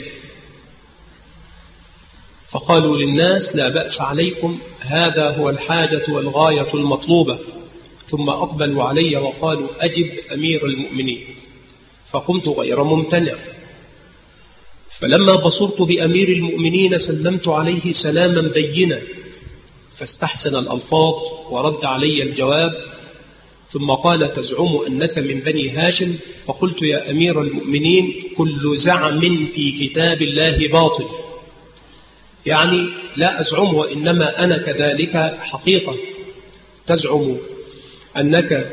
فقالوا للناس: لا بأس عليكم، هذا هو الحاجة والغاية المطلوبة. ثم أقبلوا علي وقالوا: أجب أمير المؤمنين. فقمت غير ممتنع، فلما بصرت بأمير المؤمنين سلمت عليه سلاما بينا، فاستحسن الألفاظ ورد علي الجواب، ثم قال: تزعم أنك من بني هاشم؟ فقلت: يا أمير المؤمنين، كل زعم في كتاب الله باطل. يعني لا أزعم، وإنما أنا كذلك حقيقة. تزعم أنك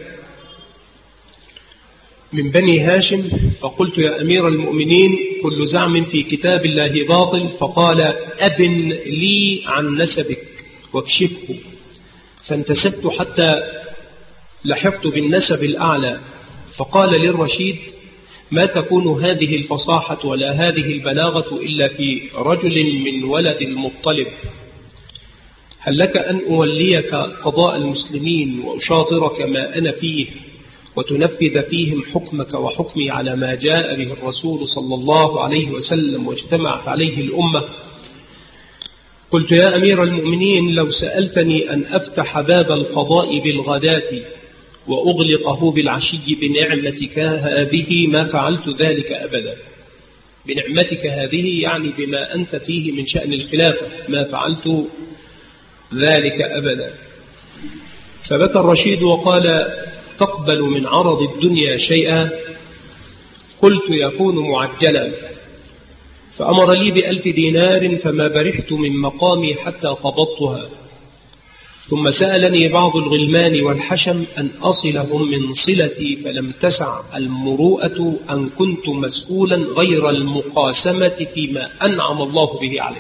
من بني هاشم؟ فقلت: يا أمير المؤمنين، كل زعم في كتاب الله باطل. فقال: أبن لي عن نسبك واكشفه. فانتسبت حتى لحقت بالنسب الأعلى. فقال للرشيد: ما تكون هذه الفصاحة ولا هذه البلاغة إلا في رجل من ولد المطلب. هل لك أن أوليك قضاء المسلمين وأشاطرك ما أنا فيه وتنفذ فيهم حكمك وحكمي على ما جاء به الرسول صلى الله عليه وسلم واجتمعت عليه الأمة؟ قلت: يا أمير المؤمنين، لو سألتني أن أفتح باب القضاء بالغداة وأغلقه بالعشي بنعمتك هذه ما فعلت ذلك أبدا. بنعمتك هذه يعني بما أنت فيه من شأن الخلافة، ما فعلت ذلك أبدا. فبكى الرشيد وقال: تقبل من عرض الدنيا شيئا؟ قلت: يكون معجلا. فأمر لي ب1000 دينار، فما برحت من مقامي حتى قبضتها. ثم سألني بعض الغلمان والحشم أن أصلهم من صلتي، فلم تسع المروءة أن كنت مسؤولا غير المقاسمة فيما أنعم الله به عليه.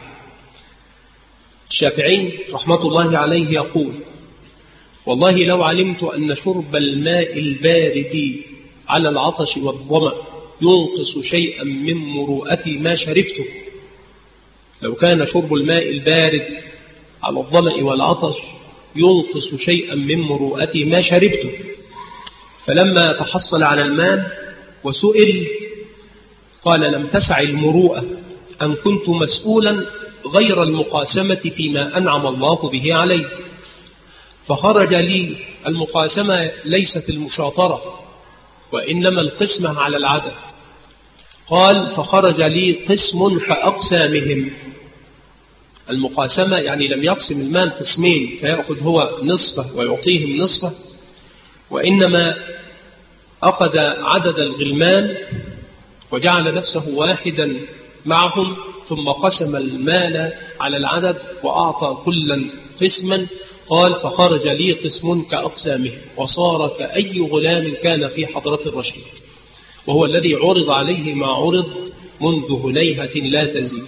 الشافعي رحمة الله عليه يقول: والله لو علمت أن شرب الماء البارد على العطش والظمأ ينقص شيئا من مروءتي ما شربته. لو كان شرب الماء البارد على الظمأ والعطش ينقص شيئا من مروءتي ما شربته. فلما تحصل على المال وسئل قال: لم تسع المروءة أن كنت مسؤولا غير المقاسمة فيما أنعم الله به علي. فخرج لي المقاسمة ليست المشاطرة، وإنما القسمة على العدد. قال: فخرج لي قسم كأقسامهم. المقاسمة يعني لم يقسم المال قسمين فيأخذ هو نصفه ويعطيهم نصفه، وإنما أخذ عدد الغلمان وجعل نفسه واحدا معهم، ثم قسم المال على العدد وأعطى كلا قسما. قال: فخرج لي قسم كأقسامه، وصار كأي غلام كان في حضرة الرشيد، وهو الذي عرض عليه ما عرض منذ هنيهة لا تزيد.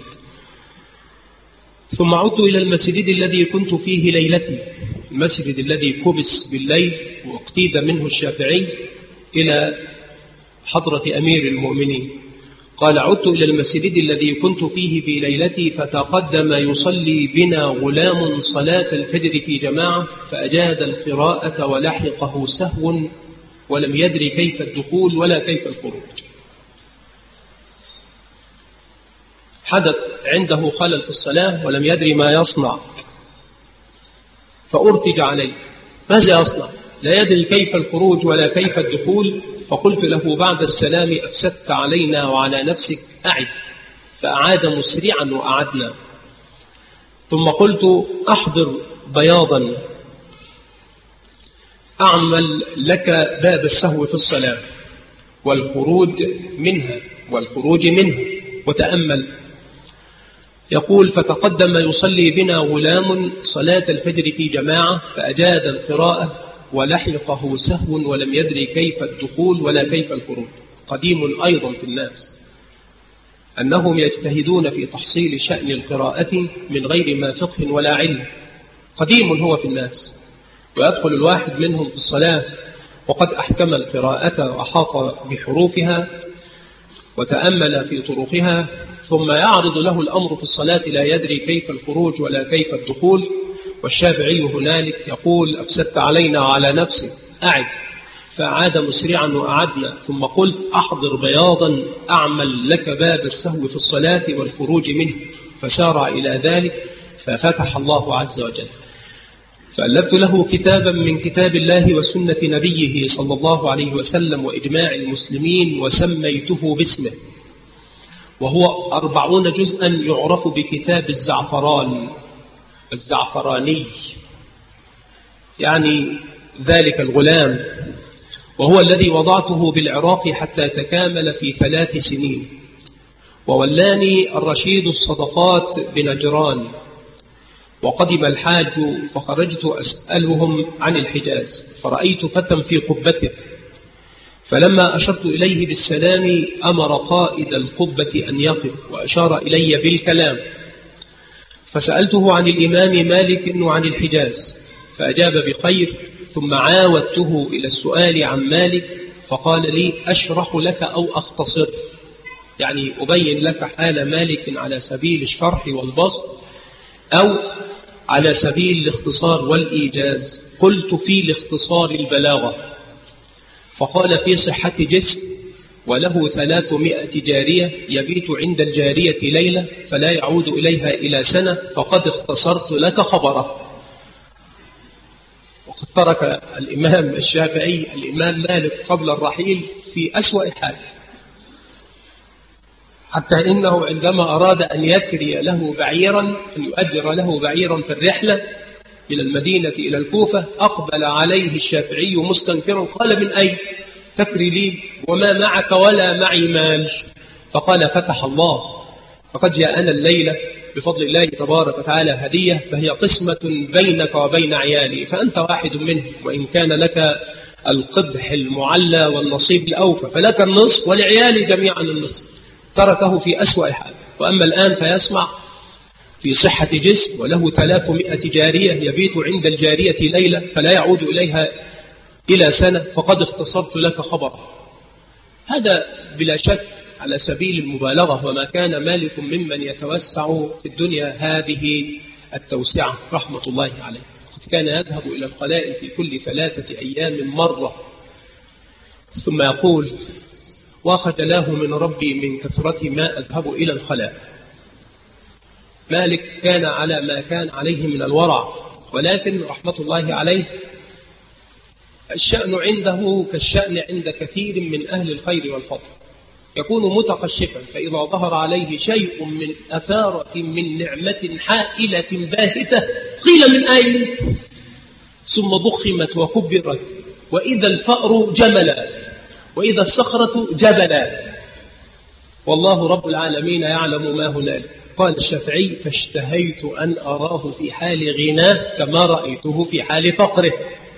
ثم عدت إلى المسجد الذي كنت فيه ليلتي، المسجد الذي كبس بالليل واقتيد منه الشافعي إلى حضرة أمير المؤمنين. قال: عدت إلى المسجد الذي كنت فيه في ليلتي، فتقدم يصلي بنا غلام صلاة الفجر في جماعة، فأجاد القراءة ولحقه سهو ولم يدري كيف الدخول ولا كيف الخروج. حدث عنده خلل في الصلاة ولم يدري ما يصنع، فأرتج عليه: ماذا يصنع؟ لا يدري كيف الخروج ولا كيف الدخول. فقلت له بعد السلام: أفسدت علينا وعلى نفسك، أعد. فأعاد مسرعا وأعدنا. ثم قلت: أحضر بياضا أعمل لك باب السهو في الصلاة والخروج منها وتأمل. يقول: فتقدم يصلي بنا غلام صلاة الفجر في جماعة، فأجاد القراءة ولحقه سهو ولم يدري كيف الدخول ولا كيف الخروج. قديم أيضا في الناس أنهم يجتهدون في تحصيل شأن القراءة من غير ما فقه ولا علم. قديم هو في الناس، ويدخل الواحد منهم في الصلاة وقد أحكم القراءة وأحاط بحروفها وتأمل في طرقها، ثم يعرض له الأمر في الصلاة لا يدري كيف الخروج ولا كيف الدخول. والشافعي هنالك يقول: أفسدت علينا وعلى نفسك، أعد. فعاد مسرعا وأعدنا. ثم قلت: أحضر بياضا أعمل لك باب السهو في الصلاة والخروج منه. فسارع إلى ذلك ففتح الله عز وجل. فألفت له كتابا من كتاب الله وسنة نبيه صلى الله عليه وسلم وإجماع المسلمين، وسميته باسمه، وهو 40 جزءا يعرف بكتاب الزعفراني. يعني ذلك الغلام وهو الذي وضعته بالعراق حتى تكامل في 3 سنين، وولاني الرشيد الصدقات بنجران، وقدم الحاج فخرجت أسألهم عن الحجاز، فرأيت فتى في قبته، فلما أشرت إليه بالسلام أمر قائد القبة أن يقف، وأشار إلي بالكلام، فسألته عن الإمام مالك وعن الحجاز، فأجاب بخير، ثم عاودته إلى السؤال عن مالك، فقال لي: أشرح لك أو أختصر، يعني أبين لك حال مالك على سبيل الشرح والبسط أو على سبيل الاختصار والإيجاز. قلت: في الاختصار البلاغة. فقال: في صحة جسم، وله 300 جارية، يبيت عند الجارية ليلة فلا يعود إليها إلى سنة، فقد اختصرت لك خبره. وقد ترك الإمام الشافعي الإمام مالك قبل الرحيل في أسوأ حال، حتى إنه عندما أراد أن يكري له بعيرا، أن يؤجر له بعيرا في الرحلة من المدينة إلى الكوفة، أقبل عليه الشافعي مستنكرا، قال: من أين تكري لي وما معك ولا معي مال؟ فقال: فتح الله، فقد جاءنا الليلة بفضل الله تبارك وتعالى هدية، فهي قسمة بينك وبين عيالي، فأنت واحد منهم، وإن كان لك القدح المعلى والنصيب الأوفى فلك النصف ولعيالي جميعا النصف. تركه في أسوأ حال. وأما الآن فيسمع في صحة جسم، وله 300 جارية، يبيت عند الجارية ليلة فلا يعود إليها إلى سنة، فقد اختصرت لك خبره. هذا بلا شك على سبيل المبالغة، وما كان مالك ممن يتوسع في الدنيا هذه التوسعة رحمة الله عليه. كان يذهب إلى القلائل في كل 3 أيام مرة، ثم يقول: وخجلاه من ربي من كثرة ما أذهب إلى الخلاء. مالك كان على ما كان عليه من الورع، ولكن رحمة الله عليه الشأن عنده كالشأن عند كثير من أهل الخير والفضل، يكون متقشفا، فإذا ظهر عليه شيء من أثارة من نعمة حائلة باهتة قيل: من أين؟ ثم ضخمت وكبرت، وإذا الفأر جملا، وإذا الصخرة جبلا، والله رب العالمين يعلم ما هنالك. قال الشافعي: فاشتهيت أن أراه في حال غناه كما رأيته في حال فقره،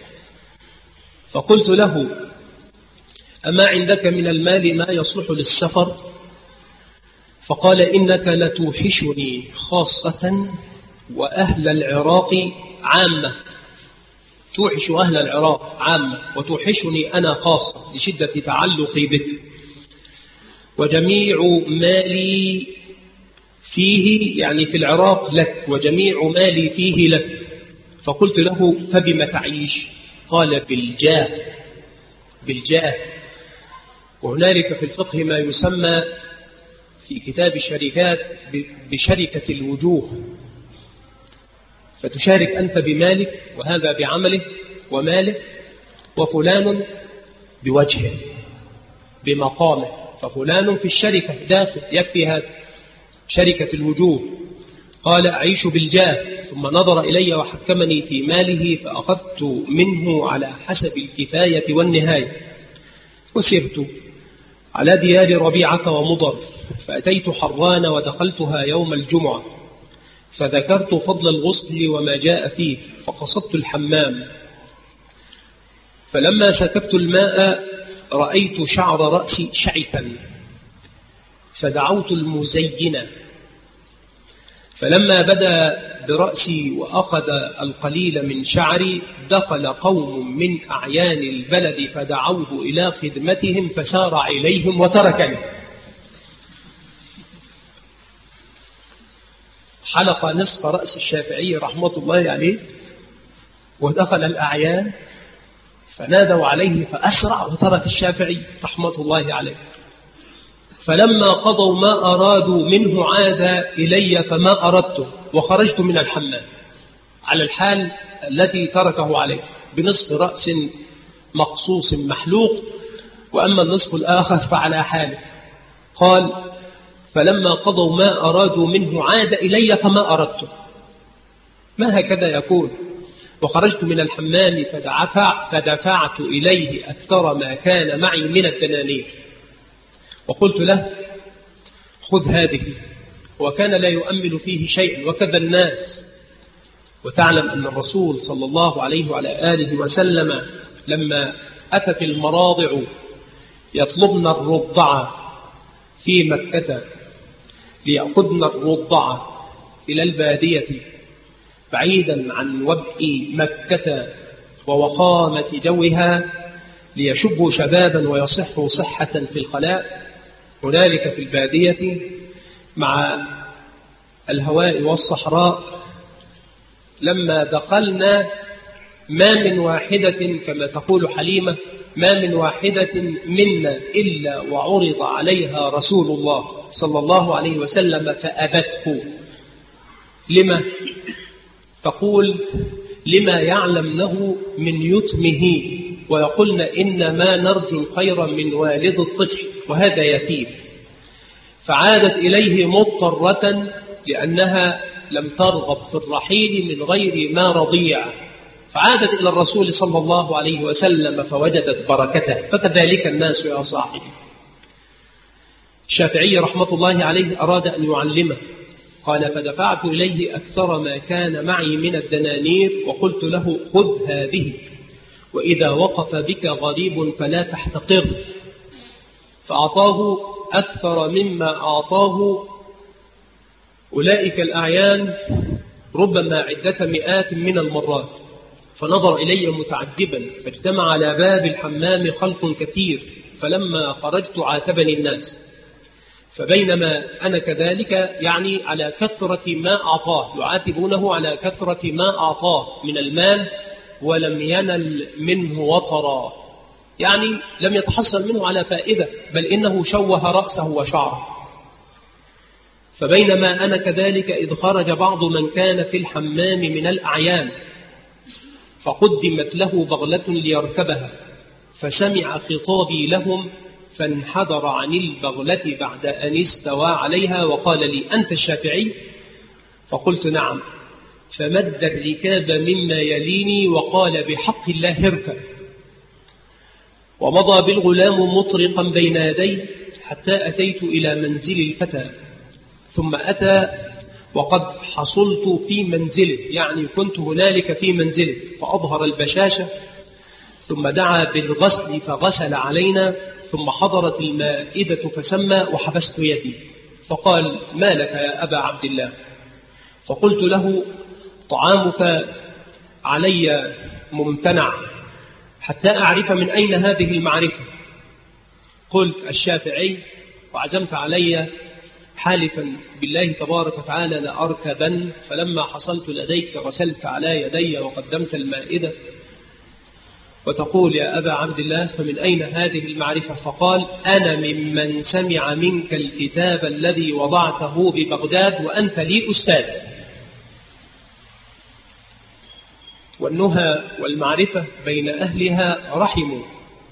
فقلت له: أما عندك من المال ما يصلح للسفر؟ فقال: إنك لتوحشني خاصة وأهل العراق عامة. توحش أهل العراق عامة، وتوحشني أنا خاصة لشدة تعلقي بك، وجميع مالي فيه، يعني في العراق، لك، وجميع مالي فيه لك. فقلت له: فبما تعيش؟ قال: بالجاه. بالجاه. وهنالك في الفقه ما يسمى في كتاب الشركات بشركة الوجوه، فتشارك أنت بمالك، وهذا بعمله وماله، وفلان بوجهه بمقامه، ففلان في الشركة داخل، يكفي هذا شركة الوجوه. قال: أعيش بالجاه. ثم نظر إلي وحكمني في ماله، فأخذت منه على حسب الكفاية والنهاية، وسرت على ديار ربيعة ومضر، فأتيت حران ودخلتها يوم الجمعة، فذكرت فضل الغسل وما جاء فيه، فقصدت الحمام، فلما سكبت الماء رأيت شعر رأسي شعثا، فدعوت المزينة، فلما بدا برأسي وأخذ القليل من شعري دخل قوم من أعيان البلد فدعوه إلى خدمتهم، فسار إليهم وتركني. حلق نصف رأس الشافعي رحمة الله عليه، ودخل الأعيان فنادوا عليه فأسرع وترك الشافعي رحمة الله عليه. فلما قضوا ما أرادوا منه عاد إلي فما أردته، وخرجت من الحمام على الحال التي تركه عليه، بنصف رأس مقصوص محلوق، وأما النصف الآخر فعلى حاله. قال: فلما قضوا ما أرادوا منه عاد إلي فما أردته. ما هكذا يكون؟ وخرجت من الحمام فدفعت إليه أكثر ما كان معي من الدنانير وقلت له خذ هذه، وكان لا يؤمل فيه شيء وكذا الناس. وتعلم أن الرسول صلى الله عليه وعلى آله وسلم لما أتت المراضع يطلبن الرضع في مكة ليأخذن الرضع إلى البادية بعيدا عن وبء مكة ووخامة جوها ليشبوا شبابا ويصحوا صحة في الخلاء هنالك في البادية مع الهواء والصحراء. لما دخلنا ما من واحدة كما تقول حليمة ما من واحدة منا إلا وعرض عليها رسول الله صلى الله عليه وسلم فأبته. لما؟ تقول لما يعلمنه من يتمه ويقولن إنما نرجو الخير من والد الطفل وهذا يتيم. فعادت إليه مضطرة لأنها لم ترغب في الرحيل من غير ما رضيع، فعادت إلى الرسول صلى الله عليه وسلم فوجدت بركته. فكذلك الناس يا صاحبي. الشافعي رحمة الله عليه أراد أن يعلمه، قال فدفعت إليه أكثر ما كان معي من الدنانير وقلت له خذ هذه، وإذا وقف بك غريب فلا تحتقر. فأعطاه أكثر مما أعطاه أولئك الأعيان ربما عدة مئات من المرات. فنظر إلي متعجبا، فاجتمع على باب الحمام خلق كثير، فلما خرجت عاتبني الناس. فبينما أنا كذلك يعني على كثرة ما أعطاه، يعاتبونه على كثرة ما أعطاه من المال ولم ينل منه وطرا، يعني لم يتحصل منه على فائدة، بل إنه شوه رأسه وشعره. فبينما أنا كذلك إذ خرج بعض من كان في الحمام من الأعيان فقدمت له بغلة ليركبها، فسمع خطابي لهم فانحدر عن البغلة بعد أن استوى عليها وقال لي أنت الشافعي؟ فقلت نعم. فمد الركاب مما يليني وقال بحق الله اركب. ومضى بالغلام مطرقا بين يديه حتى أتيت إلى منزل الفتى، ثم أتى وقد حصلت في منزله، يعني كنت هنالك في منزله، فأظهر البشاشة ثم دعا بالغسل فغسل علينا، ثم حضرت المائدة فسمى وحبست يدي. فقال ما لك يا أبا عبد الله؟ فقلت له طعامك علي ممتنع حتى أعرف من أين هذه المعرفة. قلت الشافعي، وعزمت علي حالفا بالله تبارك وتعالى لأركبن. فلما حصلت لديك غسلت على يدي وقدمت المائدة وتقول يا أبا عبد الله فمن أين هذه المعرفة؟ فقال أنا ممن سمع منك الكتاب الذي وضعته ببغداد وأنت لي أستاذ. والنهى والمعرفة بين أهلها رحم.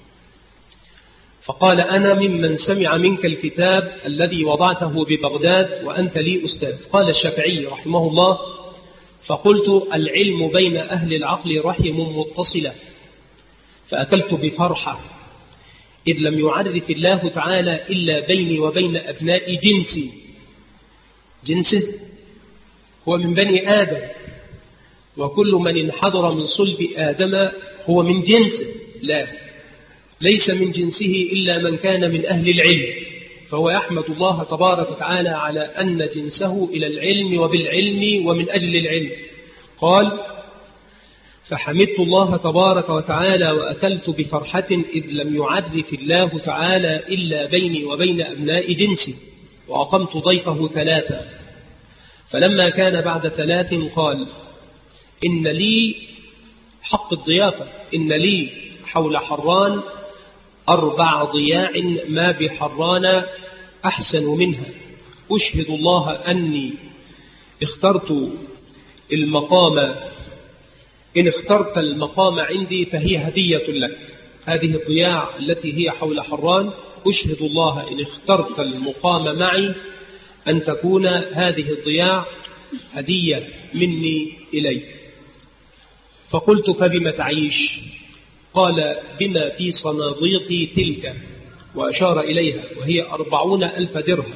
فقال أنا ممن سمع منك الكتاب الذي وضعته ببغداد وأنت لي أستاذ. قال الشافعي رحمه الله فقلت العلم بين أهل العقل رحم متصلة، فأكلت بفرحة إذ لم يعرف الله تعالى إلا بيني وبين أبناء جنسي. جنسه هو من بني آدم، وكل من انحدر من صلب آدم هو من جنسه، لا ليس من جنسه إلا من كان من أهل العلم. فهو يحمد الله تبارك وتعالى على أن جنسه إلى العلم وبالعلم ومن أجل العلم. قال فحمدت الله تبارك وتعالى وأكلت بفرحة إذ لم يعرف الله تعالى إلا بيني وبين أبناء جنسي. وأقمت ضيفه 3. فلما كان بعد 3 قال إن لي حق الضيافة، إن لي حول حران 4 ضياع ما بحران أحسن منها، أشهد الله أني اخترت المقام، إن اخترت المقام عندي فهي هدية لك. هذه الضياع التي هي حول حران أشهد الله إن اخترت المقام معي أن تكون هذه الضياع هدية مني إليك. فقلت فبم تعيش؟ قال بما في صناديقي تلك، وأشار إليها وهي 40,000 درهم،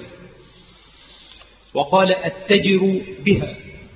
وقال أتجر بها.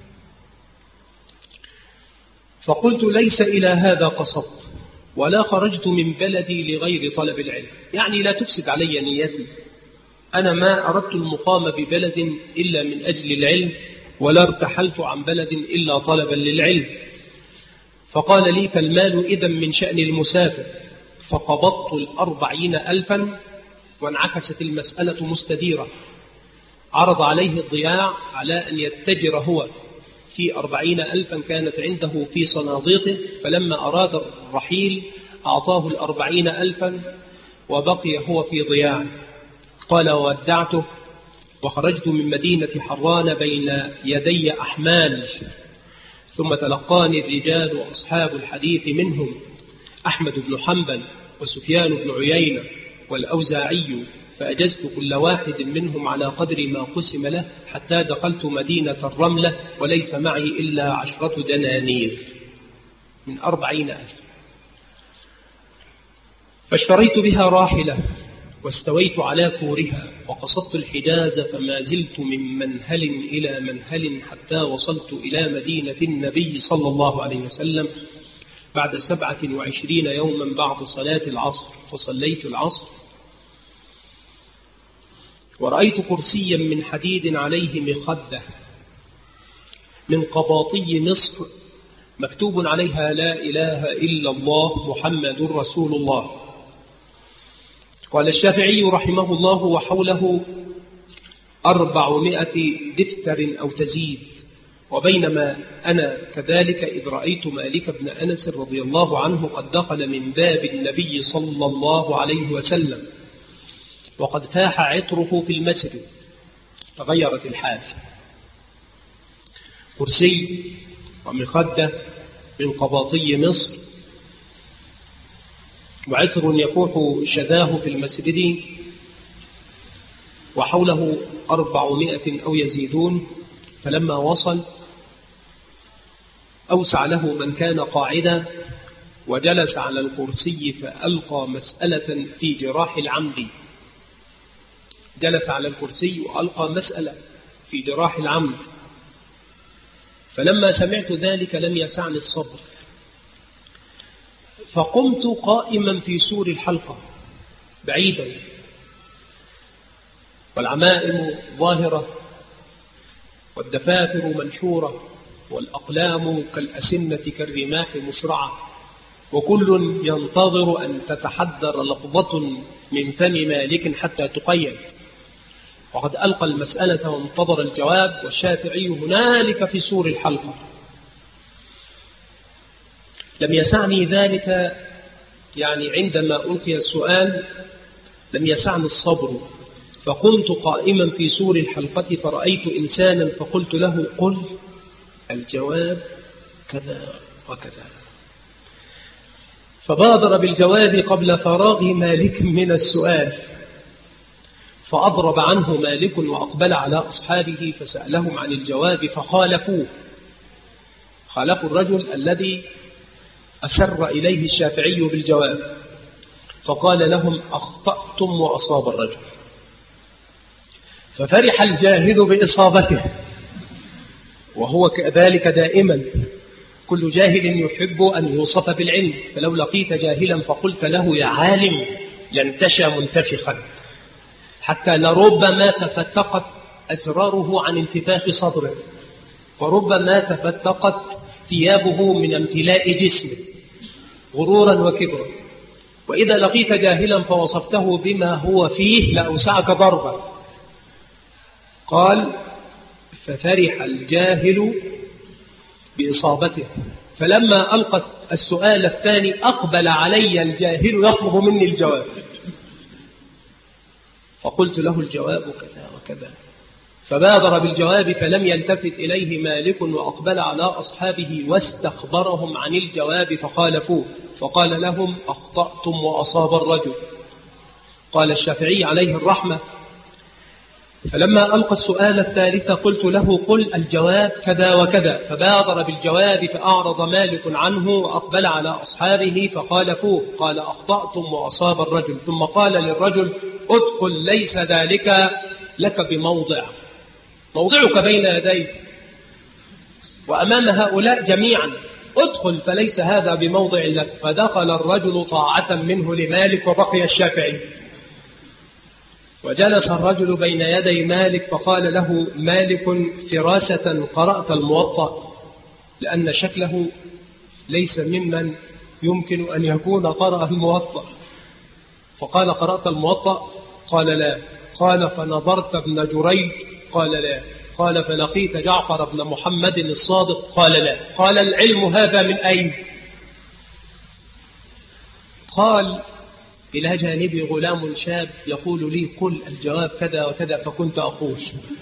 فقلت ليس إلى هذا قصدت، ولا خرجت من بلدي لغير طلب العلم. يعني لا تفسد علي نيتي، أنا ما أردت المقام ببلد إلا من أجل العلم، ولا ارتحلت عن بلد إلا طلبا للعلم. فقال لي فالمال إذن من شأن المسافر. فقبضت 40,000 وانعكست المسألة مستديرة. عرض عليه الضياع على أن يتجر هو في 40,000 كانت عنده في صناديقه، فلما أراد الرحيل أعطاه 40,000 وبقي هو في ضياع. قال وودعته وخرجت من مدينة حران بين يدي أحمال، ثم تلقاني الرجال وأصحاب الحديث منهم أحمد بن حنبل وسفيان بن عيينة والأوزاعي، فأجزت كل واحد منهم على قدر ما قسم له، حتى دخلت مدينة الرملة وليس معي إلا 10 دنانير من 40,000. فاشتريت بها راحلة واستويت على كورها، وقصدت الحجاز، فما زلت من منهل إلى منهل حتى وصلت إلى مدينة النبي صلى الله عليه وسلم بعد 27 يوما بعد صلاة العصر. فصليت العصر ورأيت كرسيا من حديد عليه مخدة من قباطي مصر مكتوب عليها لا إله إلا الله محمد رسول الله. قال الشافعي رحمه الله وحوله 400 دفتر أو تزيد. وبينما أنا كذلك إذ رأيت مالك بن أنس رضي الله عنه قد دخل من باب النبي صلى الله عليه وسلم وقد فاح عطره في المسجد. تغيرت الحال، كرسي ومخدة من قباطي مصر وعطر يفوح شذاه في المسجد، وحوله 400 أو يزيدون. فلما وصل أوسع له من كان قاعدا وجلس على الكرسي، فألقى مسألة في جراح العمد. جلس على الكرسي وألقى مسألة في جراح العمد. فلما سمعت ذلك لم يسعني الصبر، فقمت قائما في سور الحلقة بعيدا، والعمائم ظاهرة والدفاتر منشورة والأقلام كالأسنة كالرماح مشرعة، وكل ينتظر أن تتحدر لفظة من فم مالك حتى تقيد. وقد ألقى المسألة وانتظر الجواب، والشافعي هنالك في سور الحلقة. لم يسعني ذلك، يعني عندما ألقي السؤال لم يسعني الصبر، فقمت قائما في سور الحلقة فرأيت إنسانا فقلت له قل الجواب كذا وكذا، فبادر بالجواب قبل فراغ مالك من السؤال، فأضرب عنه مالك وأقبل على أصحابه فسألهم عن الجواب فخالفوه. خالفوا الرجل الذي أسر إليه الشافعي بالجواب، فقال لهم أخطأتم وأصاب الرجل. ففرح الجاهل بإصابته، وهو كذلك دائما، كل جاهل يحب أن يوصف بالعلم، فلو لقيت جاهلا فقلت له يا عالم ينتشى منتفخا، حتى لربما تفتقت أزراره عن انتفاخ صدره، وربما تفتقت ثيابه من امتلاء جسمه غرورا وكبرا. وإذا لقيت جاهلا فوصفته بما هو فيه لأوسعك ضربا. قال ففرح الجاهل بإصابته، فلما ألقت السؤال الثاني أقبل علي الجاهل يطلب مني الجواب، فقلت له الجواب كذا وكذا، فبادر بالجواب فلم يلتفت إليه مالك، وأقبل على أصحابه واستخبرهم عن الجواب فخالفوه، فقال لهم أخطأتم وأصاب الرجل. قال الشافعي عليه الرحمة فلما ألقى السؤال الثالث قلت له قل الجواب كذا وكذا، فبادر بالجواب فأعرض مالك عنه وأقبل على أصحابه فقال فوق، قال أخطأتم وأصاب الرجل، ثم قال للرجل ادخل ليس ذلك لك بموضع، موضعك بين يديك وأمام هؤلاء جميعا، ادخل فليس هذا بموضع لك. فدخل الرجل طاعة منه لمالك وبقي الشافعي. وجلس الرجل بين يدي مالك فقال له مالك فراسة قرأت الموطأ؟ لأن شكله ليس ممن يمكن أن يكون قرأ الموطأ. فقال قرأت الموطأ؟ قال لا. قال فنظرت ابن جريج؟ قال لا. قال فلقيت جعفر بن محمد الصادق؟ قال لا. قال العلم هذا من أين؟ قال إلى جانبي غلام شاب يقول لي قل الجواب كذا وكذا، فكنت أقول.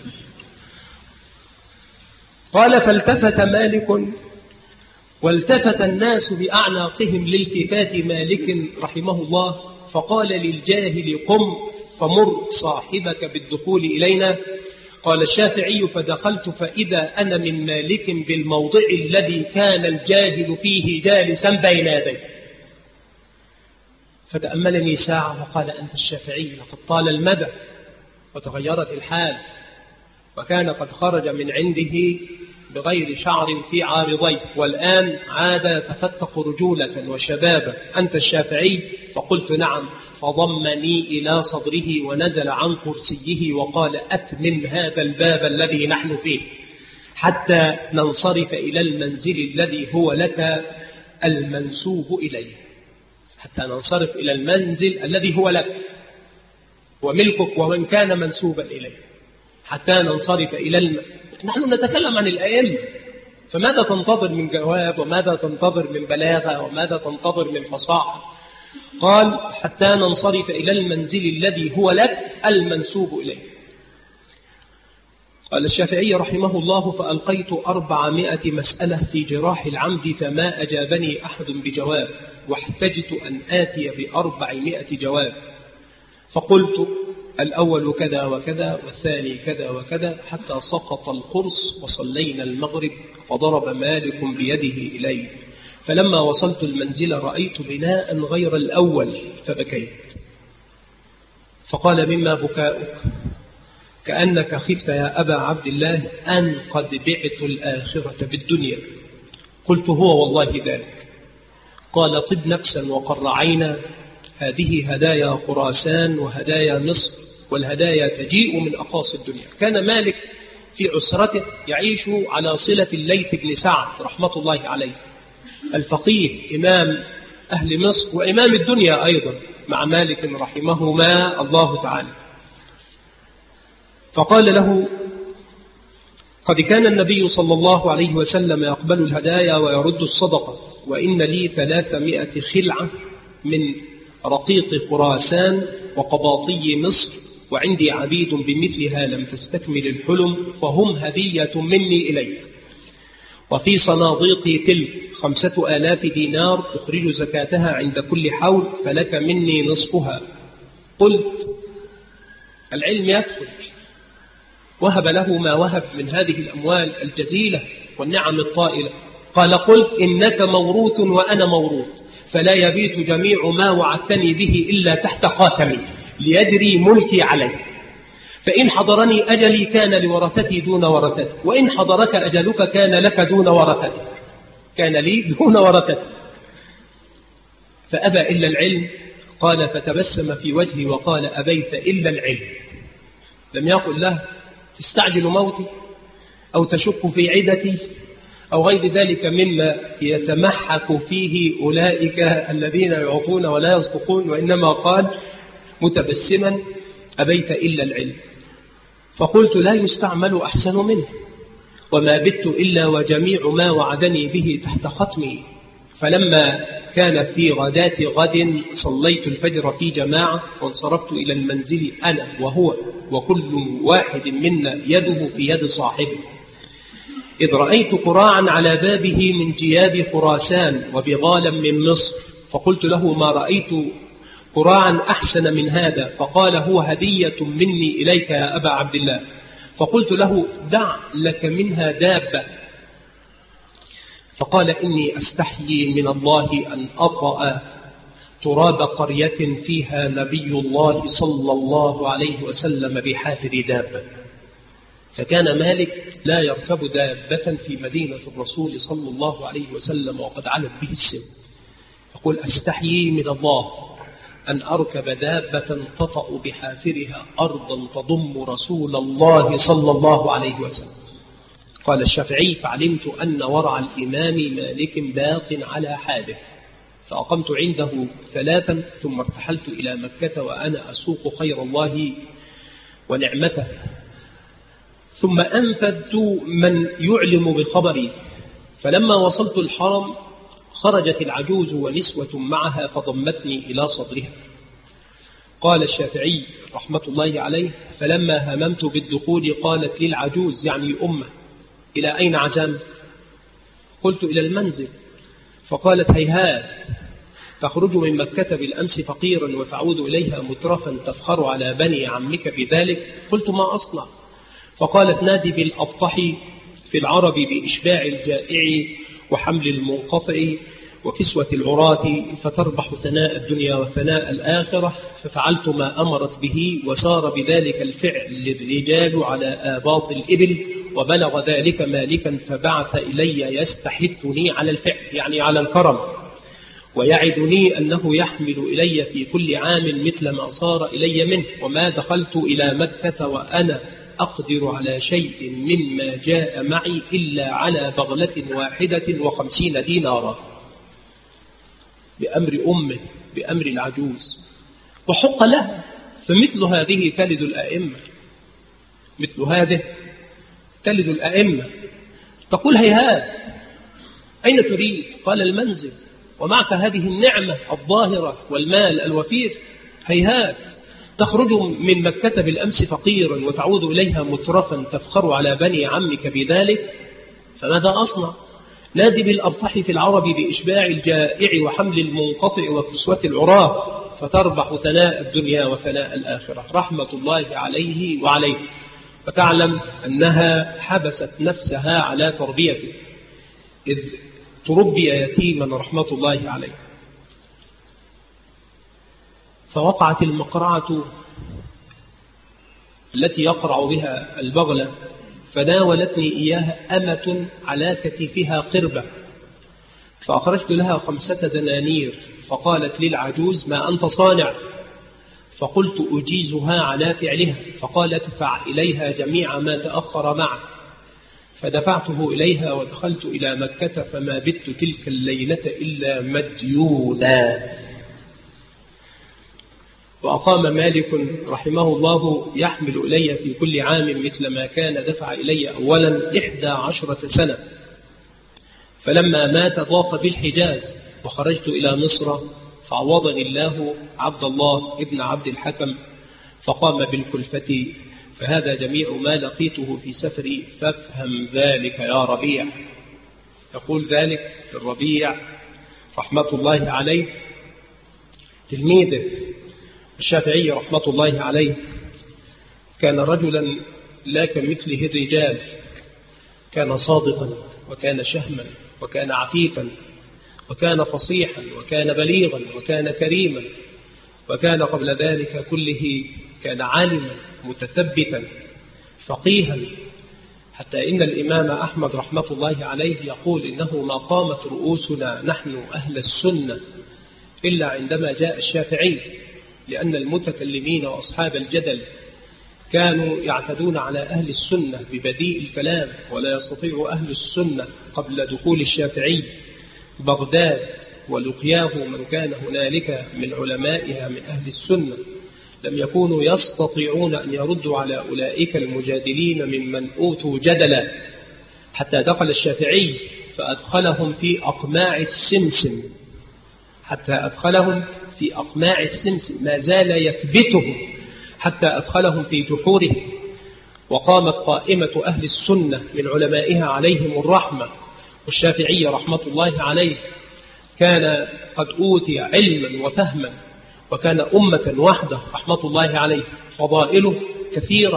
قال فالتفت مالك والتفت الناس بأعناقهم لالتفات مالك رحمه الله، فقال للجاهل قم فمر صاحبك بالدخول إلينا. قال الشافعي فدخلت فإذا أنا من مالك بالموضع الذي كان الجاهل فيه جالسا بين يديه. فتأملني ساعة وقال أنت الشافعي، لقد طال المدى وتغيرت الحال، وكان قد خرج من عنده بغير شعر في عارضيه، والآن عاد يتفتق رجولة وشبابا. أنت الشافعي؟ فقلت نعم. فضمني إلى صدره ونزل عن كرسيه وقال أتمم هذا الباب الذي نحن فيه حتى ننصرف إلى المنزل الذي هو لك المنسوب إليه، حتى ننصرف إلى المنزل الذي هو لك وملكك ومن كان منسوبا إليه، حتى ننصرف إلى نحن نتكلم عن الأئمة، فماذا تنتظر من جواب وماذا تنتظر من بلاغة وماذا تنتظر من فصاحة؟ قال حتى ننصرف إلى المنزل الذي هو لك المنسوب إليه. قال الشافعي رحمه الله فألقيت 400 مسألة في جراح العمد فما أجابني أحد بجواب، واحتجت أن آتي ب400 جواب، فقلت الأول كذا وكذا والثاني كذا وكذا حتى سقط القرص وصلينا المغرب، فضرب مالك بيده إلي، فلما وصلت المنزل رأيت بناء غير الأول فبكيت. فقال مما بكاؤك؟ كأنك خفت يا أبا عبد الله أن قد بعت الآخرة بالدنيا. قلت هو والله ذلك. قال طب نفسا وقر عينا، هذه هدايا خراسان وهدايا مصر، والهدايا تجيء من أقاصي الدنيا. كان مالك في عسرته يعيش على صلة الليث بن سعد رحمة الله عليه، الفقيه إمام أهل مصر وإمام الدنيا أيضا مع مالك رحمهما الله تعالى. فقال له قد كان النبي صلى الله عليه وسلم يقبل الهدايا ويرد الصدقة، وإن لي 300 خلعة من رقيق خراسان وقباطي مصر، وعندي عبيد بمثلها لم تستكمل الحلم، فهم هدية مني إليك. وفي صناديقي تلك 5000 دينار أخرج زكاتها عند كل حول، فلك مني نصفها. قلت العلم يكفل. وهب له ما وهب من هذه الأموال الجزيلة والنعم الطائلة. قال قلت إنك موروث وأنا موروث، فلا يبيت جميع ما وعدتني به إلا تحت خاتمي ليجري ملكي عليه، فإن حضرني أجلي كان لورثتي دون ورثتي، وإن حضرك أجلك كان لك دون ورثتي، كان لي دون ورثتي. فأبى إلا العلم. قال فتبسم في وجهي وقال أبيت إلا العلم. لم يقل له تستعجل موتي أو تشك في عدتي أو غير ذلك مما يتمحك فيه أولئك الذين يعطون ولا يصدقون، وإنما قال متبسما أبيت إلا العلم. فقلت لا يستعمل أحسن منه، وما بت إلا وجميع ما وعدني به تحت ختمي. فلما كان في غداة غد صليت الفجر في جماعة، وانصرفت إلى المنزل أنا وهو وكل واحد منا يده في يد صاحبه، إذ رأيت قراعا على بابه من جياد خراسان وبغالا من مصر، فقلت له ما رأيت كراعا أحسن من هذا، فقال هو هدية مني إليك يا أبا عبد الله. فقلت له دع لك منها دابة. فقال إني أستحيي من الله أن أطأ تراب قرية فيها نبي الله صلى الله عليه وسلم بحافر دابة. فكان مالك لا يركب دابة في مدينة الرسول صلى الله عليه وسلم وقد علت به السن. يقول أستحيي من الله أن أركب دابة تطأ بحافرها أرضا تضم رسول الله صلى الله عليه وسلم. قال الشافعي فعلمت أن ورع الإمام مالك باق على حاله، فأقمت عنده 3 ثم ارتحلت إلى مكة وأنا أسوق خير الله ونعمته. ثم أنفذت من يعلم بخبري، فلما وصلت الحرم خرجت العجوز ونسوة معها فضمتني إلى صدرها. قال الشافعي رحمة الله عليه فلما هممت بالدخول قالت لي العجوز يعني أمه إلى أين عزمت؟ قلت إلى المنزل. فقالت هيهات، تخرج من مكة بالأمس فقيرا وتعود إليها مترفا تفخر على بني عمك بذلك. قلت ما أصنع؟ فقالت نادي بالأبطح في العرب بإشباع الجائع وحمل المنقطع وكسوة العراة فتربح ثناء الدنيا وثناء الآخرة. ففعلت ما أمرت به وسار بذلك الفعل الرجال على آباط الإبل، وبلغ ذلك مالكا فبعث إلي يستحثني على الفعل يعني على الكرم، ويعدني أنه يحمل إلي في كل عام مثل ما صار إلي منه، وما دخلت إلى مكة وأنا أقدر على شيء مما جاء معي إلا على بغلة واحدة و50 دينارا بأمر أمه بأمر العجوز، وحق لها. فمثل هذه تلد الأئمة، مثل هذه تلد الأئمة. تقول هيهات أين تريد؟ قال المنزل ومعك هذه النعمة الظاهرة والمال الوفير. هيهات، تخرج من مكة بالأمس فقيرا وتعود إليها مترفا تفخر على بني عمك بذلك. فماذا أصنع؟ نادي بالأبطح في العرب بإشباع الجائع وحمل المنقطع وكسوة العراه فتربح ثناء الدنيا وثناء الآخرة رحمة الله عليه وعليه. وتعلم أنها حبست نفسها على تربيته إذ تربي يتيما رحمة الله عليه. فوقعت المقرعة التي يقرع بها البغلة، فناولتني إياها أمة على كتفها قربة، فأخرجت لها 5 دنانير. فقالت للعجوز ما أنت صانع؟ فقلت أجيزها على فعلها. فقالت ادفع إليها جميع ما تأخر معه. فدفعته إليها ودخلت إلى مكة، فما بت تلك الليلة إلا مديونا. وأقام مالك رحمه الله يحمل إلي في كل عام مثل ما كان دفع إلي أولا 11 سنة. فلما مات ضاق بالحجاز وخرجت إلى مصر، فعوضني الله عبد الله ابن عبد الحكم فقام بالكلفة. فهذا جميع ما لقيته في سفري، فافهم ذلك يا ربيع. يقول ذلك في الربيع رحمة الله عليه تلميذه الشافعي رحمة الله عليه. كان رجلا لا كمثله الرجال، كان صادقا وكان شهما وكان عفيفا وكان فصيحا وكان بليغا وكان كريما، وكان قبل ذلك كله كان عالما متثبتا فقيها، حتى إن الإمام أحمد رحمة الله عليه يقول إنه ما قامت رؤوسنا نحن أهل السنة إلا عندما جاء الشافعي، لأن المتكلمين وأصحاب الجدل كانوا يعتدون على أهل السنة ببديء الكلام، ولا يستطيع أهل السنة قبل دخول الشافعي بغداد ولقياه من كان هنالك من علمائها من أهل السنة، لم يكونوا يستطيعون أن يردوا على أولئك المجادلين ممن أوتوا جدلا، حتى دخل الشافعي فأدخلهم في أقماع السمسم، حتى أدخلهم في أقماع السمسم، ما زال يكبتهم حتى أدخلهم في جحوره. وقامت قائمة أهل السنة من علمائها عليهم الرحمة، والشافعي رحمة الله عليه كان قد أوتي علما وفهما وكان أمة واحدة رحمة الله عليه. فضائله كثيرة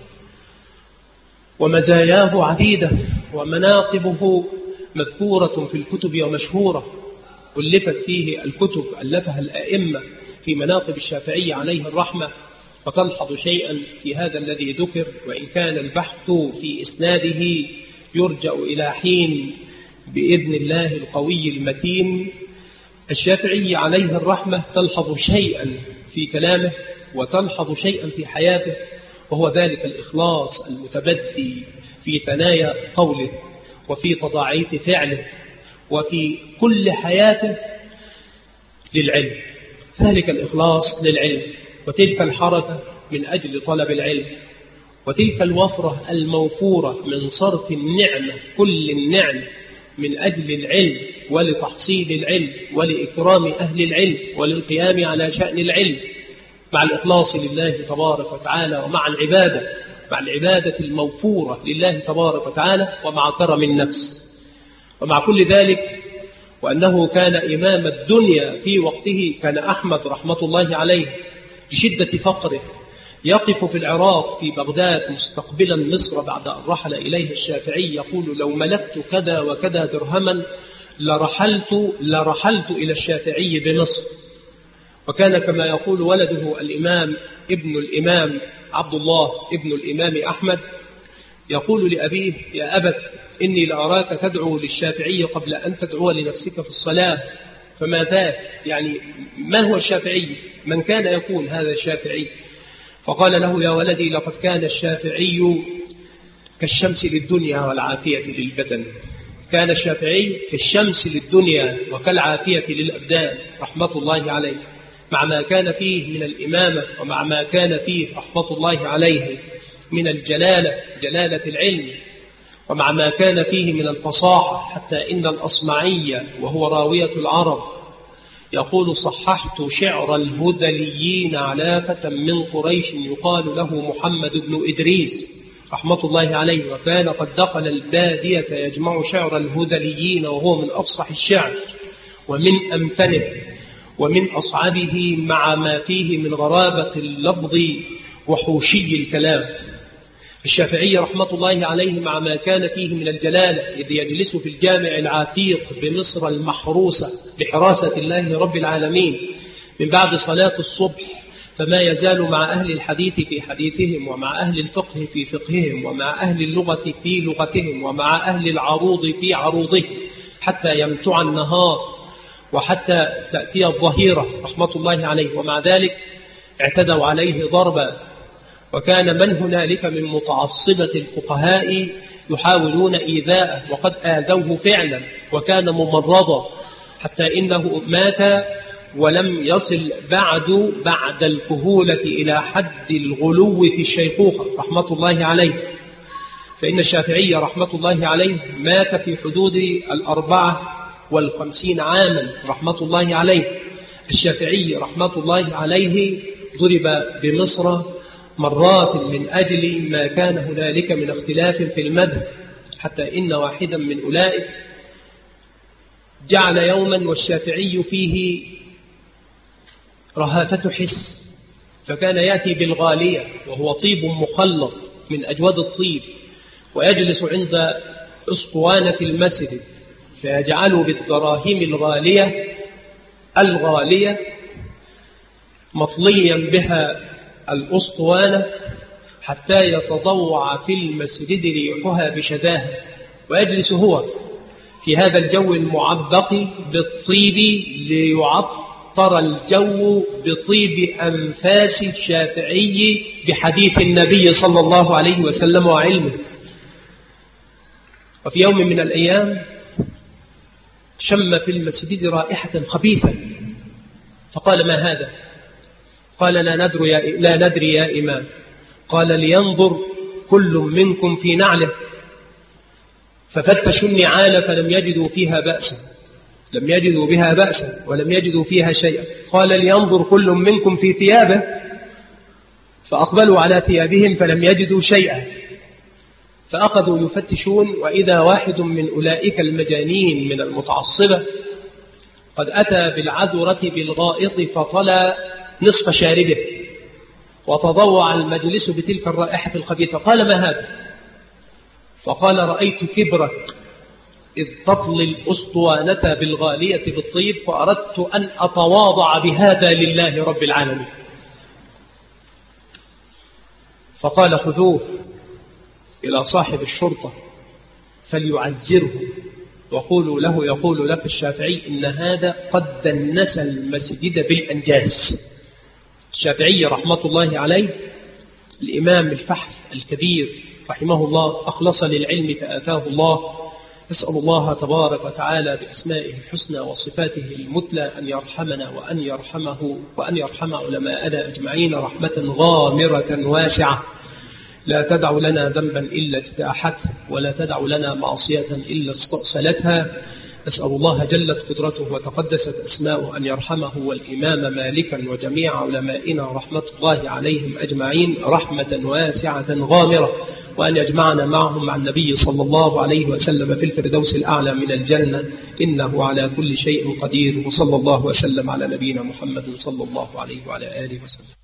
ومزاياه عديدة ومناقبه مذكورة في الكتب ومشهورة، ألفت فيه الكتب ألفها الأئمة في مناقب الشافعي عليه الرحمة. وتلحظ شيئا في هذا الذي ذكر، وإن كان البحث في إسناده يرجع إلى حين بإذن الله القوي المتين. الشافعي عليه الرحمة تلحظ شيئا في كلامه وتلحظ شيئا في حياته، وهو ذلك الإخلاص المتبدي في ثنايا قوله وفي تضاعيف فعله وفي كل حياته للعلم. ذلك الإخلاص للعلم، وتلك الحركة من أجل طلب العلم، وتلك الوفرة الموفورة من صرف النعمة كل النعمة من أجل العلم ولتحصيل العلم ولإكرام أهل العلم وللقيام على شأن العلم، مع الإخلاص لله تبارك وتعالى، ومع العبادة الموفورة لله تبارك وتعالى، ومع كرم النفس، ومع كل ذلك. وأنه كان إمام الدنيا في وقته، كان أحمد رحمة الله عليه بشدة فقره يقف في العراق في بغداد مستقبلا مصر بعد أن رحل إليه الشافعي، يقول: لو ملكت كذا وكذا درهما لرحلت إلى الشافعي بمصر. وكان كما يقول ولده الإمام ابن الإمام عبد الله ابن الإمام أحمد يقول لأبيه: يا أبت، إني لأراك تدعو للشافعي قبل أن تدعو لنفسك في الصلاة. فما ذاك؟ يعني ما هو الشافعي؟ من كان يكون هذا الشافعي؟ فقال له: يا ولدي، لقد كان الشافعي كالشمس للدنيا والعافية للبدن. كان الشافعي كالشمس للدنيا وكالعافية للأبدان رحمة الله عليه، مع ما كان فيه من الإمامة، ومع ما كان فيه رحمة الله عليه من جلالة العلم، ومع ما كان فيه من الفصاحة، حتى إن الأصمعي وهو راوية العرب يقول: صححت شعر الهذليين علافة من قريش يقال له محمد بن إدريس رحمة الله عليه، وكان قد دخل البادية يجمع شعر الهذليين، وهو من أفصح الشعر ومن أمتنه ومن أصعبه، مع ما فيه من غرابة اللفظ وحوشي الكلام. الشافعي رحمة الله عليه مع ما كان فيه من الجلالة، إذ يجلس في الجامع العتيق بمصر المحروسة بحراسة الله رب العالمين من بعد صلاة الصبح، فما يزال مع أهل الحديث في حديثهم، ومع أهل الفقه في فقههم، ومع أهل اللغة في لغتهم، ومع أهل العروض في عروضهم، حتى يمتع النهار وحتى تأتي الظهيرة رحمة الله عليه. ومع ذلك اعتدوا عليه ضربا، وكان من هنالك من متعصبة الفقهاء يحاولون إيذاءه، وقد آذوه فعلا، وكان ممرضا، حتى إنه مات ولم يصل بعد الكهولة إلى حد الغلو في الشيخوخة رحمة الله عليه. فإن الشافعي رحمة الله عليه مات في حدود 54 عاما رحمة الله عليه. الشافعي رحمة الله عليه ضرب بمصر مرات من أجل ما كان هنالك من اختلاف في المذهب، حتى إن واحدا من أولئك جعل يوما والشافعي فيه رهافة حس، فكان يأتي بالغالية وهو طيب مخلط من أجود الطيب، ويجلس عند أسطوانة المسجد فيجعل بالدراهم الغالية مطليا بها الأسطوانة حتى يتضوع في المسجد ريحها بشذاها، ويجلس هو في هذا الجو المعبق بالطيب ليعطر الجو بطيب أنفاس الشافعي بحديث النبي صلى الله عليه وسلم وعلمه. وفي يوم من الأيام شم في المسجد رائحة خبيثة، فقال: ما هذا؟ قال: لا ندري يا إمام. قال: لينظر كل منكم في نعله. ففتشوا النعال فلم يجدوا فيها بأسا، لم يجدوا بها بأسا ولم يجدوا فيها شيئا. قال: لينظر كل منكم في ثيابه. فأقبلوا على ثيابهم فلم يجدوا شيئا، فأخذوا يفتشون، وإذا واحد من أولئك المجانين من المتعصبة قد أتى بالعذرة بالغائط نصف شاربه، وتضوع المجلس بتلك الرائحة الخبيثة. قال: ما هذا؟ فقال: رأيت كبرك إذ تطلي الأسطوانة بالغالية بالطيب، فأردت أن أتواضع بهذا لله رب العالمين. فقال: خذوه إلى صاحب الشرطة فليعزره، وقولوا له يقول لك الشافعي إن هذا قد دنس المسجد بالأنجاز. الشافعي رحمة الله عليه الإمام الفحل الكبير رحمه الله أخلص للعلم فآتاه الله. نسأل الله تبارك وتعالى بأسمائه الحسنى وصفاته المثلى أن يرحمنا وأن يرحم علماءنا أجمعين رحمة غامرة واسعة، لا تدع لنا ذنبا إلا اجتاحته، ولا تدع لنا معصية إلا استأصلتها. نسأل الله جلت قدرته وتقدست أسماؤه أن يرحمه والإمام مالكا وجميع علمائنا رحمة الله عليهم أجمعين رحمة واسعة غامرة، وأن يجمعنا معهم مع النبي صلى الله عليه وسلم في الفردوس الأعلى من الجنة، إنه على كل شيء قدير. وصلى الله وسلم على نبينا محمد صلى الله عليه وعلى آله وسلم.